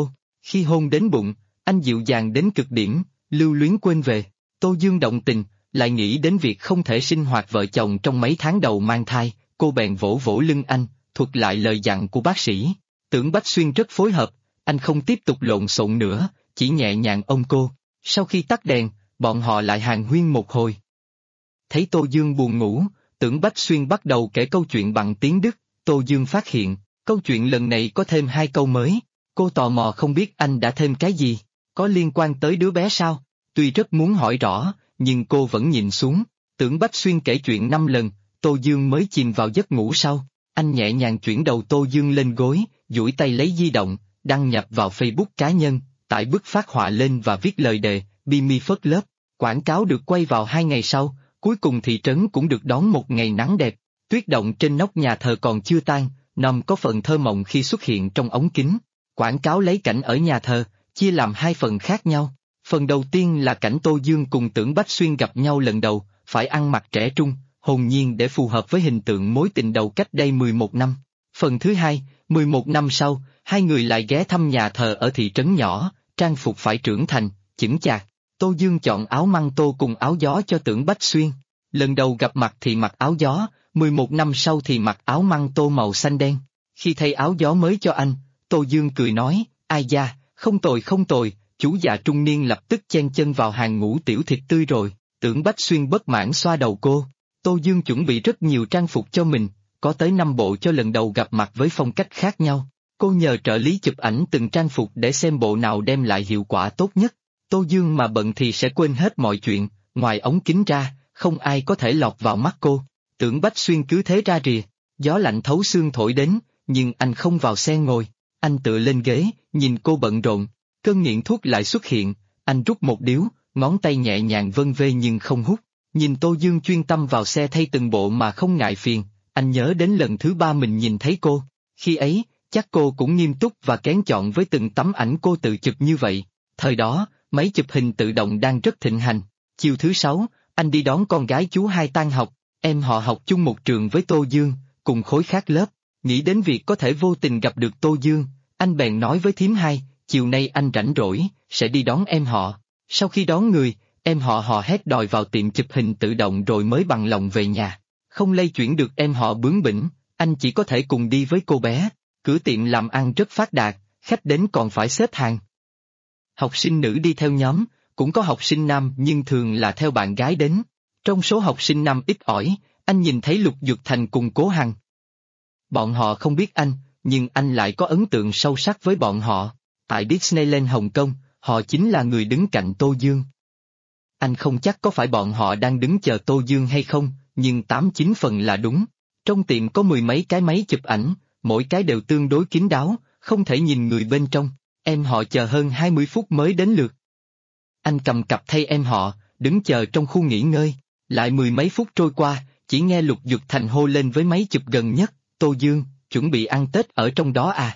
Khi hôn đến bụng, anh dịu dàng đến cực điểm, lưu luyến quên về. Tô Dương động tình, lại nghĩ đến việc không thể sinh hoạt vợ chồng trong mấy tháng đầu mang thai, cô bèn vỗ vỗ lưng anh, thuật lại lời dặn của bác sĩ. Tưởng Bách Xuyên rất phối hợp, anh không tiếp tục lộn xộn nữa, chỉ nhẹ nhàng ôm cô. Sau khi tắt đèn, bọn họ lại hàn huyên một hồi. Thấy Tô Dương buồn ngủ, Tưởng Bách Xuyên bắt đầu kể câu chuyện bằng tiếng Đức. Tô Dương phát hiện, câu chuyện lần này có thêm 2 câu mới. Cô tò mò không biết anh đã thêm cái gì, có liên quan tới đứa bé sao? Tuy rất muốn hỏi rõ, nhưng cô vẫn nhìn xuống. Tưởng Bách Xuyên kể chuyện 5 lần, Tô Dương mới chìm vào giấc ngủ sau. Anh nhẹ nhàng chuyển đầu Tô Dương lên gối, duỗi tay lấy di động, đăng nhập vào Facebook cá nhân, tải bức phát họa lên và viết lời đề, Be Me First Love. Quảng cáo được quay vào 2 ngày sau, cuối cùng thị trấn cũng được đón một ngày nắng đẹp. Tuyết động trên nóc nhà thờ còn chưa tan, Nom có phần thơ mộng khi xuất hiện trong ống kính. Quảng cáo lấy cảnh ở nhà thờ, chia làm 2 phần khác nhau. Phần đầu tiên là cảnh Tô Dương cùng Tưởng Bách Xuyên gặp nhau lần đầu, phải ăn mặc trẻ trung, hồn nhiên để phù hợp với hình tượng mối tình đầu cách đây 11 năm. Phần thứ hai, 11 năm sau, 2 người lại ghé thăm nhà thờ ở thị trấn nhỏ, trang phục phải trưởng thành, chững chạc. Tô Dương chọn áo măng tô cùng áo gió cho Tưởng Bách Xuyên. Lần đầu gặp mặt thì mặc áo gió, 11 năm sau thì mặc áo măng tô màu xanh đen. Khi thay áo gió mới cho anh, Tô Dương cười nói, ai da, không tồi không tồi, chú già trung niên lập tức chen chân vào hàng ngũ tiểu thịt tươi rồi. Tưởng Bách Xuyên bất mãn xoa đầu cô. Tô Dương chuẩn bị rất nhiều trang phục cho mình, có tới 5 bộ cho lần đầu gặp mặt với phong cách khác nhau. Cô nhờ trợ lý chụp ảnh từng trang phục để xem bộ nào đem lại hiệu quả tốt nhất. Tô Dương mà bận thì sẽ quên hết mọi chuyện, ngoài ống kính ra, không ai có thể lọt vào mắt cô. Tưởng Bách Xuyên cứ thế ra rìa, gió lạnh thấu xương thổi đến, nhưng anh không vào xe ngồi. Anh tựa lên ghế, nhìn cô bận rộn. Cơn nghiện thuốc lại xuất hiện, anh rút một điếu, ngón tay nhẹ nhàng vân vê nhưng không hút. Nhìn Tô Dương chuyên tâm vào xe thay từng bộ mà không ngại phiền, anh nhớ đến lần thứ 3 mình nhìn thấy cô. Khi ấy, chắc cô cũng nghiêm túc và kén chọn với từng tấm ảnh cô tự chụp như vậy. Thời đó, máy chụp hình tự động đang rất thịnh hành. Chiều thứ 6, anh đi đón con gái chú Hai tan học, em họ học chung một trường với Tô Dương, cùng khối khác lớp. Nghĩ đến việc có thể vô tình gặp được Tô Dương, anh bèn nói với thím Hai, chiều nay anh rảnh rỗi, sẽ đi đón em họ. Sau khi đón người, em họ hò hét đòi vào tiệm chụp hình tự động rồi mới bằng lòng về nhà. Không lay chuyển được em họ bướng bỉnh, anh chỉ có thể cùng đi với cô bé. Cửa tiệm làm ăn rất phát đạt, khách đến còn phải xếp hàng. Học sinh nữ đi theo nhóm, cũng có học sinh nam nhưng thường là theo bạn gái đến. Trong số học sinh nam ít ỏi, anh nhìn thấy Lục Dược Thành cùng Cố Hằng. Bọn họ không biết anh, nhưng anh lại có ấn tượng sâu sắc với bọn họ. Tại Disneyland Hồng Kông, họ chính là người đứng cạnh Tô Dương. Anh không chắc có phải bọn họ đang đứng chờ Tô Dương hay không, nhưng 8-9 phần là đúng. Trong tiệm có 10 mấy cái máy chụp ảnh, mỗi cái đều tương đối kín đáo, không thể nhìn người bên trong. Em họ chờ hơn 20 phút mới đến lượt. Anh cầm cặp thay em họ, đứng chờ trong khu nghỉ ngơi. Lại 10 mấy phút trôi qua, chỉ nghe Lục Dược Thành hô lên với máy chụp gần nhất, Tô Dương, chuẩn bị ăn Tết ở trong đó à?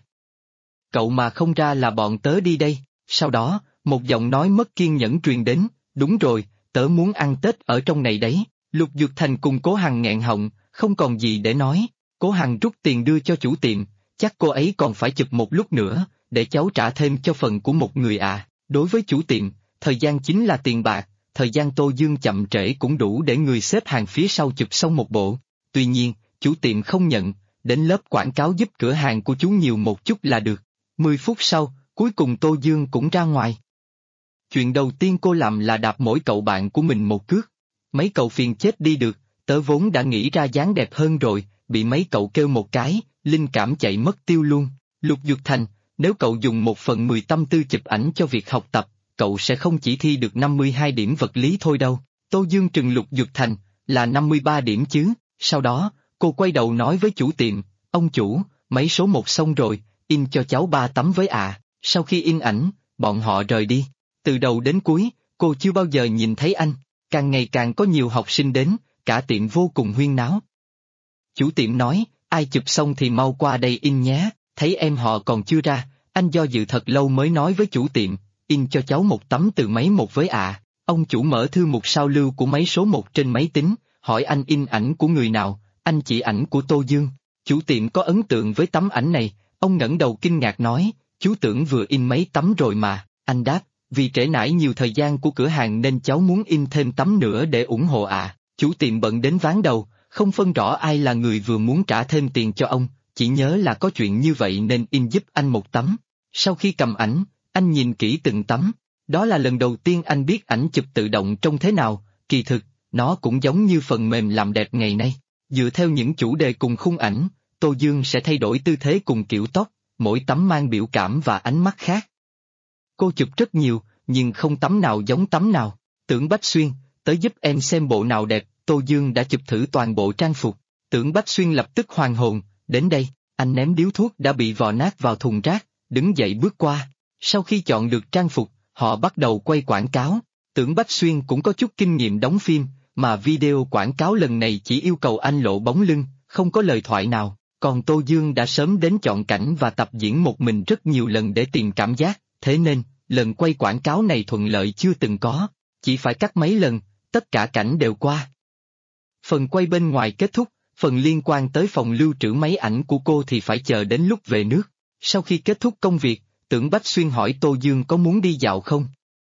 Cậu mà không ra là bọn tớ đi đây. Sau đó, một giọng nói mất kiên nhẫn truyền đến, đúng rồi, tớ muốn ăn Tết ở trong này đấy. Lục Dược Thành cùng Cố Hằng nghẹn họng, không còn gì để nói. Cố Hằng rút tiền đưa cho chủ tiệm, chắc cô ấy còn phải chụp một lúc nữa, để cháu trả thêm cho phần của một người à. Đối với chủ tiệm, thời gian chính là tiền bạc, thời gian Tô Dương chậm trễ cũng đủ để người xếp hàng phía sau chụp xong một bộ. Tuy nhiên, chủ tiệm không nhận, đến lớp quảng cáo giúp cửa hàng của chú nhiều một chút là được. 10 phút sau, cuối cùng Tô Dương cũng ra ngoài. Chuyện đầu tiên cô làm là đạp mỗi cậu bạn của mình một cước. Mấy cậu phiền chết đi được, tớ vốn đã nghĩ ra dáng đẹp hơn rồi, bị mấy cậu kêu một cái, linh cảm chạy mất tiêu luôn. Lục Dược Thành, nếu cậu dùng 1/10 tâm tư chụp ảnh cho việc học tập, cậu sẽ không chỉ thi được 52 điểm vật lý thôi đâu. Tô Dương trừng Lục Dược Thành, là 53 điểm chứ. Sau đó, cô quay đầu nói với chủ tiệm, ông chủ, mấy số 1 xong rồi, in cho cháu 3 tấm với ạ. Sau khi in ảnh, bọn họ rời đi. Từ đầu đến cuối, cô chưa bao giờ nhìn thấy anh. Càng ngày càng có nhiều học sinh đến, cả tiệm vô cùng huyên náo. Chủ tiệm nói, ai chụp xong thì mau qua đây in nhé. Thấy em họ còn chưa ra, anh do dự thật lâu mới nói với chủ tiệm, in cho cháu 1 tấm từ máy 1 với ạ. Ông chủ mở thư mục sao lưu của máy số 1 trên máy tính, hỏi anh in ảnh của người nào, anh chỉ ảnh của Tô Dương. Chủ tiệm có ấn tượng với tấm ảnh này, ông ngẩng đầu kinh ngạc nói, chú Tưởng vừa in mấy tấm rồi mà, anh đáp, vì trễ nải nhiều thời gian của cửa hàng nên cháu muốn in thêm tấm nữa để ủng hộ ạ. Chủ tiệm bận đến ván đầu, không phân rõ ai là người vừa muốn trả thêm tiền cho ông, chỉ nhớ là có chuyện như vậy nên in giúp anh một tấm. Sau khi cầm ảnh, anh nhìn kỹ từng tấm. Đó là lần đầu tiên anh biết ảnh chụp tự động trông thế nào, kỳ thực, nó cũng giống như phần mềm làm đẹp ngày nay. Dựa theo những chủ đề cùng khung ảnh, Tô Dương sẽ thay đổi tư thế cùng kiểu tóc, mỗi tấm mang biểu cảm và ánh mắt khác. Cô chụp rất nhiều, nhưng không tấm nào giống tấm nào. Tưởng Bách Xuyên, tới giúp em xem bộ nào đẹp, Tô Dương đã chụp thử toàn bộ trang phục. Tưởng Bách Xuyên lập tức hoàn hồn, đến đây, anh ném điếu thuốc đã bị vò nát vào thùng rác, đứng dậy bước qua. Sau khi chọn được trang phục, họ bắt đầu quay quảng cáo. Tưởng Bách Xuyên cũng có chút kinh nghiệm đóng phim, mà video quảng cáo lần này chỉ yêu cầu anh lộ bóng lưng, không có lời thoại nào. Còn Tô Dương đã sớm đến chọn cảnh và tập diễn một mình rất nhiều lần để tìm cảm giác, thế nên, lần quay quảng cáo này thuận lợi chưa từng có, chỉ phải cắt mấy lần, tất cả cảnh đều qua. Phần quay bên ngoài kết thúc, phần liên quan tới phòng lưu trữ máy ảnh của cô thì phải chờ đến lúc về nước. Sau khi kết thúc công việc, Tưởng Bách Xuyên hỏi Tô Dương có muốn đi dạo không?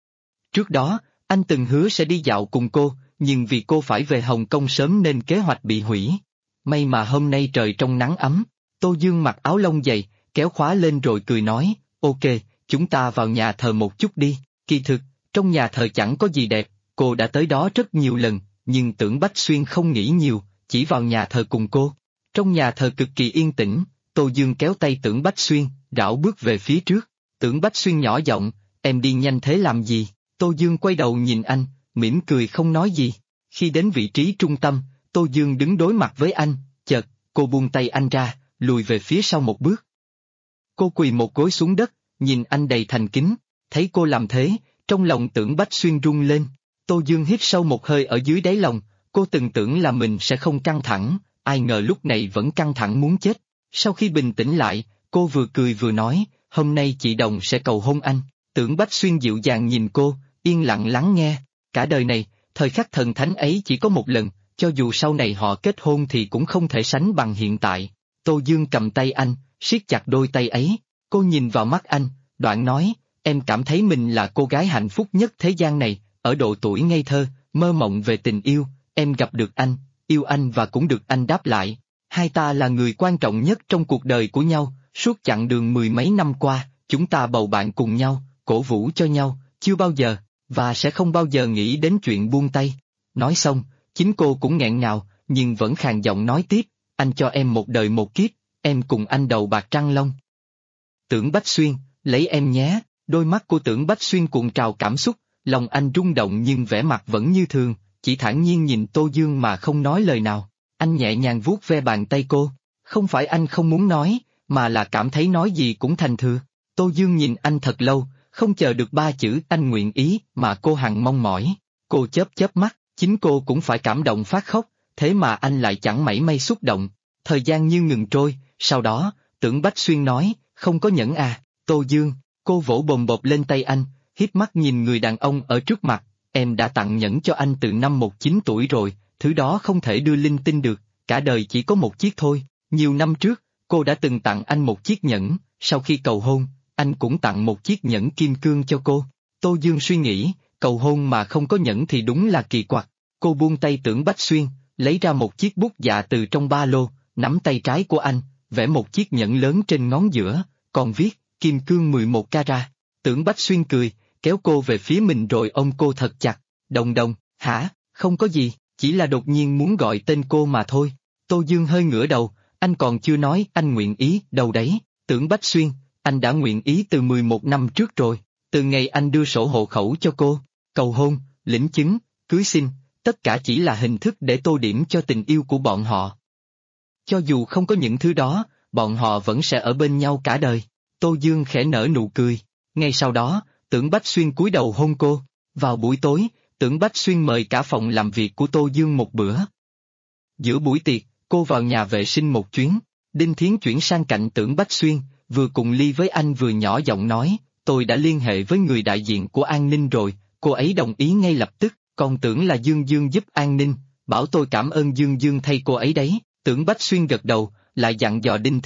Trước đó, anh từng hứa sẽ đi dạo cùng cô, nhưng vì cô phải về Hồng Kông sớm nên kế hoạch bị hủy. May mà hôm nay trời trong nắng ấm, Tô Dương mặc áo lông dày, kéo khóa lên rồi cười nói, ok, chúng ta vào nhà thờ một chút đi. Kỳ thực, trong nhà thờ chẳng có gì đẹp, cô đã tới đó rất nhiều lần, nhưng Tưởng Bách Xuyên không nghĩ nhiều, chỉ vào nhà thờ cùng cô. Trong nhà thờ cực kỳ yên tĩnh, Tô Dương kéo tay Tưởng Bách Xuyên, rảo bước về phía trước. Tưởng Bách Xuyên nhỏ giọng, em đi nhanh thế làm gì? Tô Dương quay đầu nhìn anh, mỉm cười không nói gì. Khi đến vị trí trung tâm, Tô Dương đứng đối mặt với anh, chợt, cô buông tay anh ra, lùi về phía sau một bước. Cô quỳ một gối xuống đất, nhìn anh đầy thành kính, thấy cô làm thế, trong lòng Tưởng Bách Xuyên rung lên. Tô Dương hít sâu một hơi ở dưới đáy lòng, cô từng tưởng là mình sẽ không căng thẳng, ai ngờ lúc này vẫn căng thẳng muốn chết. Sau khi bình tĩnh lại, cô vừa cười vừa nói, hôm nay chị Đồng sẽ cầu hôn anh. Tưởng Bách Xuyên dịu dàng nhìn cô, yên lặng lắng nghe. Cả đời này, thời khắc thần thánh ấy chỉ có một lần, cho dù sau này họ kết hôn thì cũng không thể sánh bằng hiện tại. Tô Dương cầm tay anh, siết chặt đôi tay ấy, cô nhìn vào mắt anh, đoạn nói, em cảm thấy mình là cô gái hạnh phúc nhất thế gian này, ở độ tuổi ngây thơ, mơ mộng về tình yêu, em gặp được anh, yêu anh và cũng được anh đáp lại. Hai ta là người quan trọng nhất trong cuộc đời của nhau, suốt chặng đường mười mấy năm qua, chúng ta bầu bạn cùng nhau, cổ vũ cho nhau, chưa bao giờ, và sẽ không bao giờ nghĩ đến chuyện buông tay. Nói xong, chính cô cũng nghẹn ngào, nhưng vẫn khàn giọng nói tiếp, anh cho em một đời một kiếp, em cùng anh đầu bạc trăng long. Tưởng Bách Xuyên, lấy em nhé, đôi mắt của Tưởng Bách Xuyên cuộn trào cảm xúc, lòng anh rung động nhưng vẻ mặt vẫn như thường, chỉ thản nhiên nhìn Tô Dương mà không nói lời nào. Anh nhẹ nhàng vuốt ve bàn tay cô, không phải anh không muốn nói, mà là cảm thấy nói gì cũng thành thừa. Tô Dương nhìn anh thật lâu, không chờ được ba chữ anh nguyện ý mà cô hằng mong mỏi. Cô chớp chớp mắt, chính cô cũng phải cảm động phát khóc, thế mà anh lại chẳng mảy may xúc động. Thời gian như ngừng trôi, sau đó, Tưởng Bách Xuyên nói, không có nhẫn à, Tô Dương, cô vỗ bồm bộp lên tay anh, hiếp mắt nhìn người đàn ông ở trước mặt, em đã tặng nhẫn cho anh từ năm 19 tuổi rồi, thứ đó không thể đưa linh tinh được, cả đời chỉ có một chiếc thôi. Nhiều năm trước, cô đã từng tặng anh một chiếc nhẫn, sau khi cầu hôn, anh cũng tặng một chiếc nhẫn kim cương cho cô. Tô Dương suy nghĩ, cầu hôn mà không có nhẫn thì đúng là kỳ quặc. Cô buông tay Tưởng Bách Xuyên, lấy ra một chiếc bút dạ từ trong ba lô, nắm tay trái của anh, vẽ một chiếc nhẫn lớn trên ngón giữa, còn viết, kim cương 11 carat. Tưởng Bách Xuyên cười, kéo cô về phía mình rồi ôm cô thật chặt. Đồng Đồng, hả, không có gì, chỉ là đột nhiên muốn gọi tên cô mà thôi. Tô Dương hơi ngửa đầu, anh còn chưa nói anh nguyện ý đâu đấy. Tưởng Bách Xuyên, anh đã nguyện ý từ 11 năm trước rồi, từ ngày anh đưa sổ hộ khẩu cho cô, cầu hôn, lĩnh chứng, cưới xin, tất cả chỉ là hình thức để tô điểm cho tình yêu của bọn họ. Cho dù không có những thứ đó, bọn họ vẫn sẽ ở bên nhau cả đời. Tô Dương khẽ nở nụ cười. Ngay sau đó, Tưởng Bách Xuyên cúi đầu hôn cô. Vào buổi tối, Tưởng Bách Xuyên mời cả phòng làm việc của Tô Dương một bữa. Giữa buổi tiệc, cô vào nhà vệ sinh một chuyến. Đinh Thiến chuyển sang cạnh Tưởng Bách Xuyên, vừa cùng ly với anh vừa nhỏ giọng nói, tôi đã liên hệ với người đại diện của an ninh rồi, cô ấy đồng ý ngay lập tức, còn tưởng là Dương Dương giúp an ninh, bảo tôi cảm ơn Dương Dương thay cô ấy đấy. Tưởng Bách Xuyên gật đầu, lại dặn dò Đinh Thiến,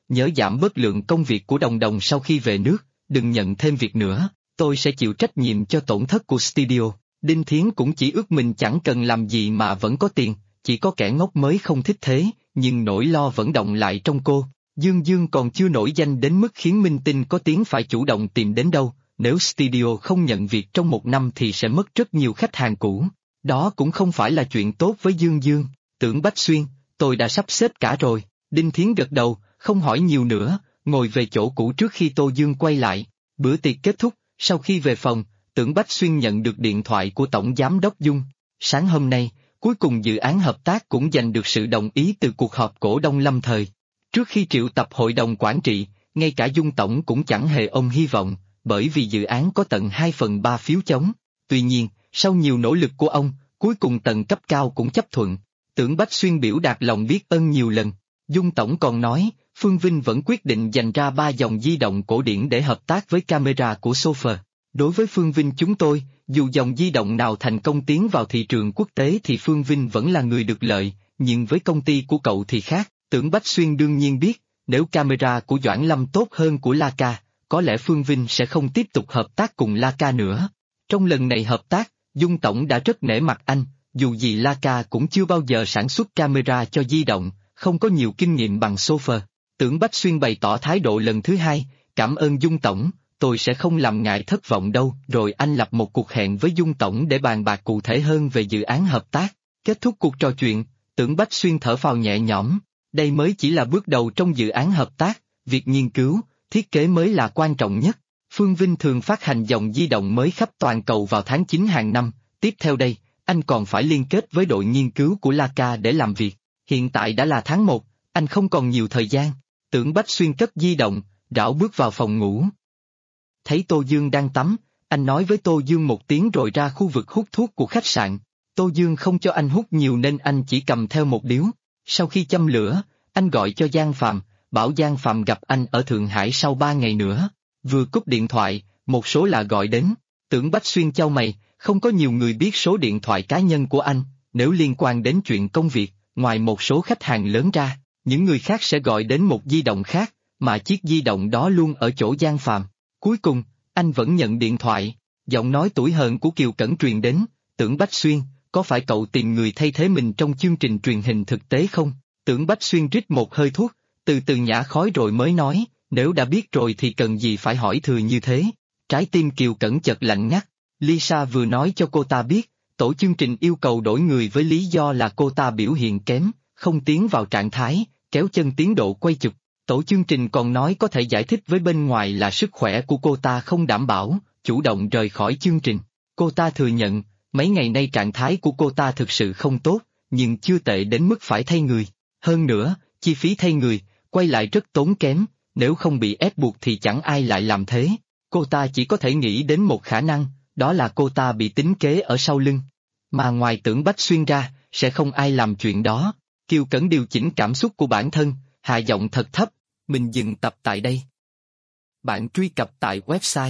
nhớ giảm bớt lượng công việc của Đồng Đồng sau khi về nước, đừng nhận thêm việc nữa, tôi sẽ chịu trách nhiệm cho tổn thất của studio. Đinh Thiến cũng chỉ ước mình chẳng cần làm gì mà vẫn có tiền, chỉ có kẻ ngốc mới không thích thế, nhưng nỗi lo vẫn động lại trong cô. Dương Dương còn chưa nổi danh đến mức khiến minh tinh có tiếng phải chủ động tìm đến đâu, nếu studio không nhận việc trong 1 năm thì sẽ mất rất nhiều khách hàng cũ. Đó cũng không phải là chuyện tốt với Dương Dương. Tưởng Bách Xuyên, tôi đã sắp xếp cả rồi. Đinh Thiến gật đầu, không hỏi nhiều nữa, ngồi về chỗ cũ trước khi Tô Dương quay lại. Bữa tiệc kết thúc, sau khi về phòng, Tưởng Bách Xuyên nhận được điện thoại của Tổng Giám đốc Dung. Sáng hôm nay, cuối cùng dự án hợp tác cũng giành được sự đồng ý từ cuộc họp cổ đông lâm thời. Trước khi triệu tập hội đồng quản trị, ngay cả Dung Tổng cũng chẳng hề ôm hy vọng, bởi vì dự án có tận 2/3 phiếu chống. Tuy nhiên, sau nhiều nỗ lực của ông, cuối cùng tầng cấp cao cũng chấp thuận. Tưởng Bách Xuyên biểu đạt lòng biết ơn nhiều lần. Dung Tổng còn nói, Phương Vinh vẫn quyết định dành ra 3 dòng di động cổ điển để hợp tác với camera của Sofer. Đối với Phương Vinh chúng tôi, dù dòng di động nào thành công tiến vào thị trường quốc tế thì Phương Vinh vẫn là người được lợi, nhưng với công ty của cậu thì khác. Tưởng Bách Xuyên đương nhiên biết, nếu camera của Doãn Lâm tốt hơn của Leica, có lẽ Phương Vinh sẽ không tiếp tục hợp tác cùng Leica nữa. Trong lần này hợp tác, Dung Tổng đã rất nể mặt anh, dù gì Leica cũng chưa bao giờ sản xuất camera cho di động, không có nhiều kinh nghiệm bằng Sofer. Tưởng Bách Xuyên bày tỏ thái độ lần thứ hai, cảm ơn Dung Tổng, tôi sẽ không làm ngại thất vọng đâu. Rồi anh lập một cuộc hẹn với Dung Tổng để bàn bạc cụ thể hơn về dự án hợp tác. Kết thúc cuộc trò chuyện, Tưởng Bách Xuyên thở phào nhẹ nhõm. Đây mới chỉ là bước đầu trong dự án hợp tác, việc nghiên cứu, thiết kế mới là quan trọng nhất. Phương Vinh thường phát hành dòng di động mới khắp toàn cầu vào tháng 9 hàng năm, tiếp theo đây, anh còn phải liên kết với đội nghiên cứu của Leica để làm việc. Hiện tại đã là tháng 1, anh không còn nhiều thời gian. Tưởng Bách Xuyên cất di động, rảo bước vào phòng ngủ. Thấy Tô Dương đang tắm, anh nói với Tô Dương một tiếng rồi ra khu vực hút thuốc của khách sạn. Tô Dương không cho anh hút nhiều nên anh chỉ cầm theo một điếu. Sau khi châm lửa, anh gọi cho Giang Phạm, bảo Giang Phạm gặp anh ở Thượng Hải sau 3 ngày nữa. Vừa cúp điện thoại, một số lạ gọi đến. Tưởng Bách Xuyên chau mày, không có nhiều người biết số điện thoại cá nhân của anh, nếu liên quan đến chuyện công việc, ngoài một số khách hàng lớn ra, những người khác sẽ gọi đến một di động khác, mà chiếc di động đó luôn ở chỗ Giang Phạm. Cuối cùng, anh vẫn nhận điện thoại, giọng nói tủi hờn của Kiều Cẩn truyền đến, Tưởng Bách Xuyên, có phải cậu tìm người thay thế mình trong chương trình truyền hình thực tế không? Tưởng Bách Xuyên rít một hơi thuốc, từ từ nhả khói rồi mới nói, nếu đã biết rồi thì cần gì phải hỏi thừa như thế. Trái tim Kiều Cẩn chợt lạnh ngắt, Lisa vừa nói cho cô ta biết, tổ chương trình yêu cầu đổi người với lý do là cô ta biểu hiện kém, không tiến vào trạng thái, kéo chân tiến độ quay chụp. Tổ chương trình còn nói có thể giải thích với bên ngoài là sức khỏe của cô ta không đảm bảo, chủ động rời khỏi chương trình. Cô ta thừa nhận, mấy ngày nay trạng thái của cô ta thực sự không tốt, nhưng chưa tệ đến mức phải thay người. Hơn nữa, chi phí thay người, quay lại rất tốn kém, nếu không bị ép buộc thì chẳng ai lại làm thế. Cô ta chỉ có thể nghĩ đến một khả năng, đó là cô ta bị tính kế ở sau lưng. Mà ngoài Tưởng Bách Xuyên ra, sẽ không ai làm chuyện đó. Kiều Cẩn điều chỉnh cảm xúc của bản thân, hạ giọng thật thấp, mình dừng tập tại đây. Bạn truy cập tại website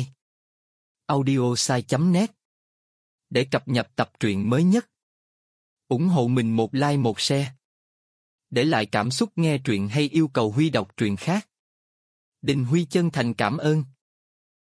audiosai.net để cập nhật tập truyện mới nhất. Ủng hộ mình một like một share. Để lại cảm xúc nghe truyện hay yêu cầu Huy đọc truyện khác. Đình Huy chân thành cảm ơn.